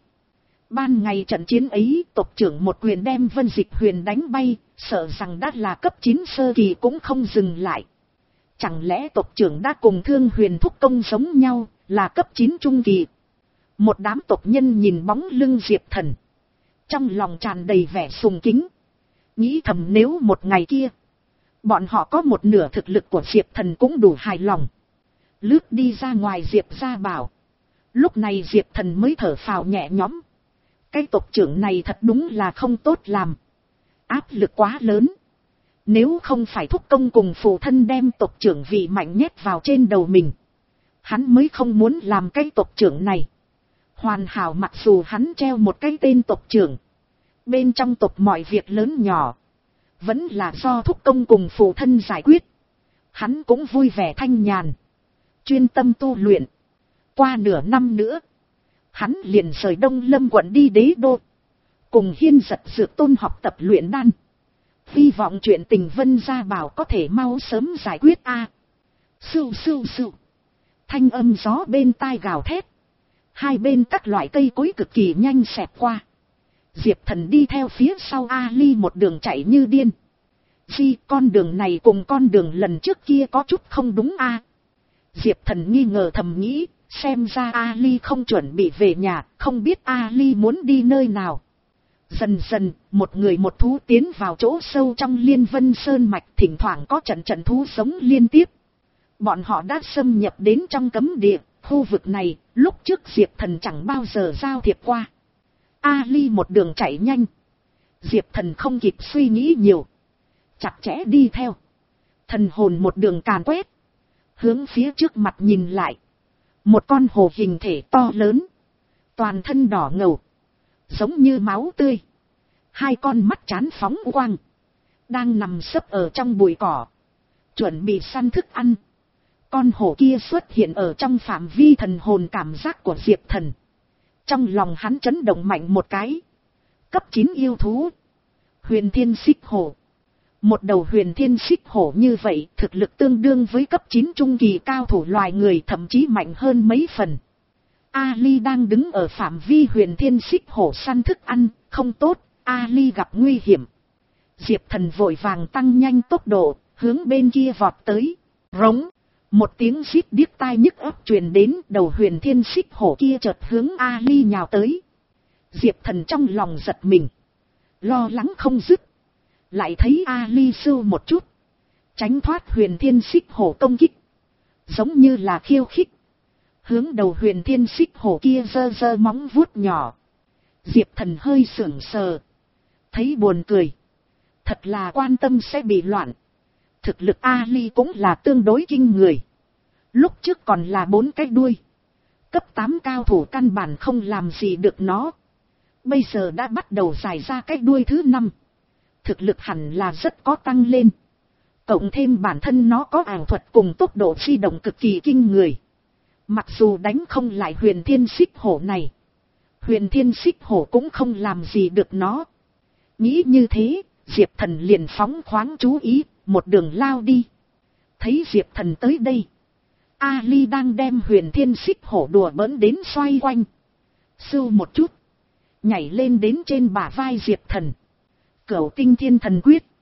Ban ngày trận chiến ấy, tộc trưởng một quyền đem Vân Dịch Huyền đánh bay, sợ rằng đã là cấp chín sơ kỳ cũng không dừng lại. Chẳng lẽ tộc trưởng đã cùng Thương Huyền thúc công giống nhau, là cấp chín trung kỳ. Một đám tộc nhân nhìn bóng lưng Diệp Thần. Trong lòng tràn đầy vẻ sùng kính. Nghĩ thầm nếu một ngày kia, bọn họ có một nửa thực lực của Diệp Thần cũng đủ hài lòng. Lướt đi ra ngoài Diệp gia bảo. Lúc này Diệp Thần mới thở phào nhẹ nhõm. Cái tộc trưởng này thật đúng là không tốt làm. Áp lực quá lớn. Nếu không phải thúc công cùng phụ thân đem tộc trưởng vị mạnh nhét vào trên đầu mình, hắn mới không muốn làm cái tộc trưởng này. Hoàn hảo mặc dù hắn treo một cái tên tộc trưởng, bên trong tộc mọi việc lớn nhỏ vẫn là do thúc công cùng phụ thân giải quyết. Hắn cũng vui vẻ thanh nhàn, chuyên tâm tu luyện. Qua nửa năm nữa, hắn liền rời Đông Lâm quận đi Đế Đô, cùng Hiên Giật Dược Tôn học tập luyện đan. Hy vọng chuyện tình Vân Gia Bảo có thể mau sớm giải quyết a. À, sưu sưu sưu. Thanh âm gió bên tai gào thét. Hai bên các loại cây cối cực kỳ nhanh xẹt qua. Diệp Thần đi theo phía sau Ali một đường chạy như điên. Di, con đường này cùng con đường lần trước kia có chút không đúng a. À, Diệp Thần nghi ngờ thầm nghĩ, xem ra Ali không chuẩn bị về nhà, không biết Ali muốn đi nơi nào. Dần dần, một người một thú tiến vào chỗ sâu trong Liên Vân Sơn Mạch, thỉnh thoảng có trận trận thú sống liên tiếp. Bọn họ đã xâm nhập đến trong cấm địa, khu vực này, lúc trước Diệp Thần chẳng bao giờ giao thiệp qua. Ali một đường chạy nhanh. Diệp Thần không kịp suy nghĩ nhiều, chặt chẽ đi theo. Thần hồn một đường càn quét, hướng phía trước mặt nhìn lại. Một con hổ hình thể to lớn, toàn thân đỏ ngầu, giống như máu tươi. Hai con mắt chán phóng quang, đang nằm sấp ở trong bụi cỏ, chuẩn bị săn thức ăn. Con hổ kia xuất hiện ở trong phạm vi thần hồn cảm giác của Diệp Thần. Trong lòng hắn chấn động mạnh một cái. Cấp chín yêu thú, Huyền Thiên Xích Hổ. Một đầu Huyền Thiên Xích Hổ như vậy, thực lực tương đương với cấp chín trung kỳ cao thủ loài người, thậm chí mạnh hơn mấy phần. Ali đang đứng ở phạm vi Huyền Thiên Xích Hổ săn thức ăn, không tốt, Ali gặp nguy hiểm. Diệp Thần vội vàng tăng nhanh tốc độ, hướng bên kia vọt tới. Rống, một tiếng rít điếc tai nhức óc truyền đến, đầu Huyền Thiên Xích Hổ kia chợt hướng Ali nhào tới. Diệp Thần trong lòng giật mình, lo lắng không dứt. Lại thấy Ali sưu một chút, tránh thoát Huyền Thiên Xích Hổ công kích, giống như là khiêu khích. Hướng đầu Huyền Thiên Xích Hổ kia giơ giơ móng vuốt nhỏ. Diệp Thần hơi sững sờ, thấy buồn cười. Thật là quan tâm sẽ bị loạn. Thực lực Ali cũng là tương đối kinh người. Lúc trước còn là bốn cái đuôi, cấp tám cao thủ căn bản không làm gì được nó. Bây giờ đã bắt đầu dài ra cái đuôi thứ năm. Thực lực hẳn là rất có tăng lên. Cộng thêm bản thân nó có ảo thuật cùng tốc độ di động cực kỳ kinh người. Mặc dù đánh không lại Huyền Thiên Xích Hổ này, Huyền Thiên Xích Hổ cũng không làm gì được nó. Nghĩ như thế, Diệp Thần liền phóng khoáng chú ý, một đường lao đi. Thấy Diệp Thần tới đây, Ali đang đem Huyền Thiên Xích Hổ đùa bỡn đến xoay quanh. Sưu một chút, nhảy lên đến trên bả vai Diệp Thần. Cửu Tinh Thiên Thần Quyết,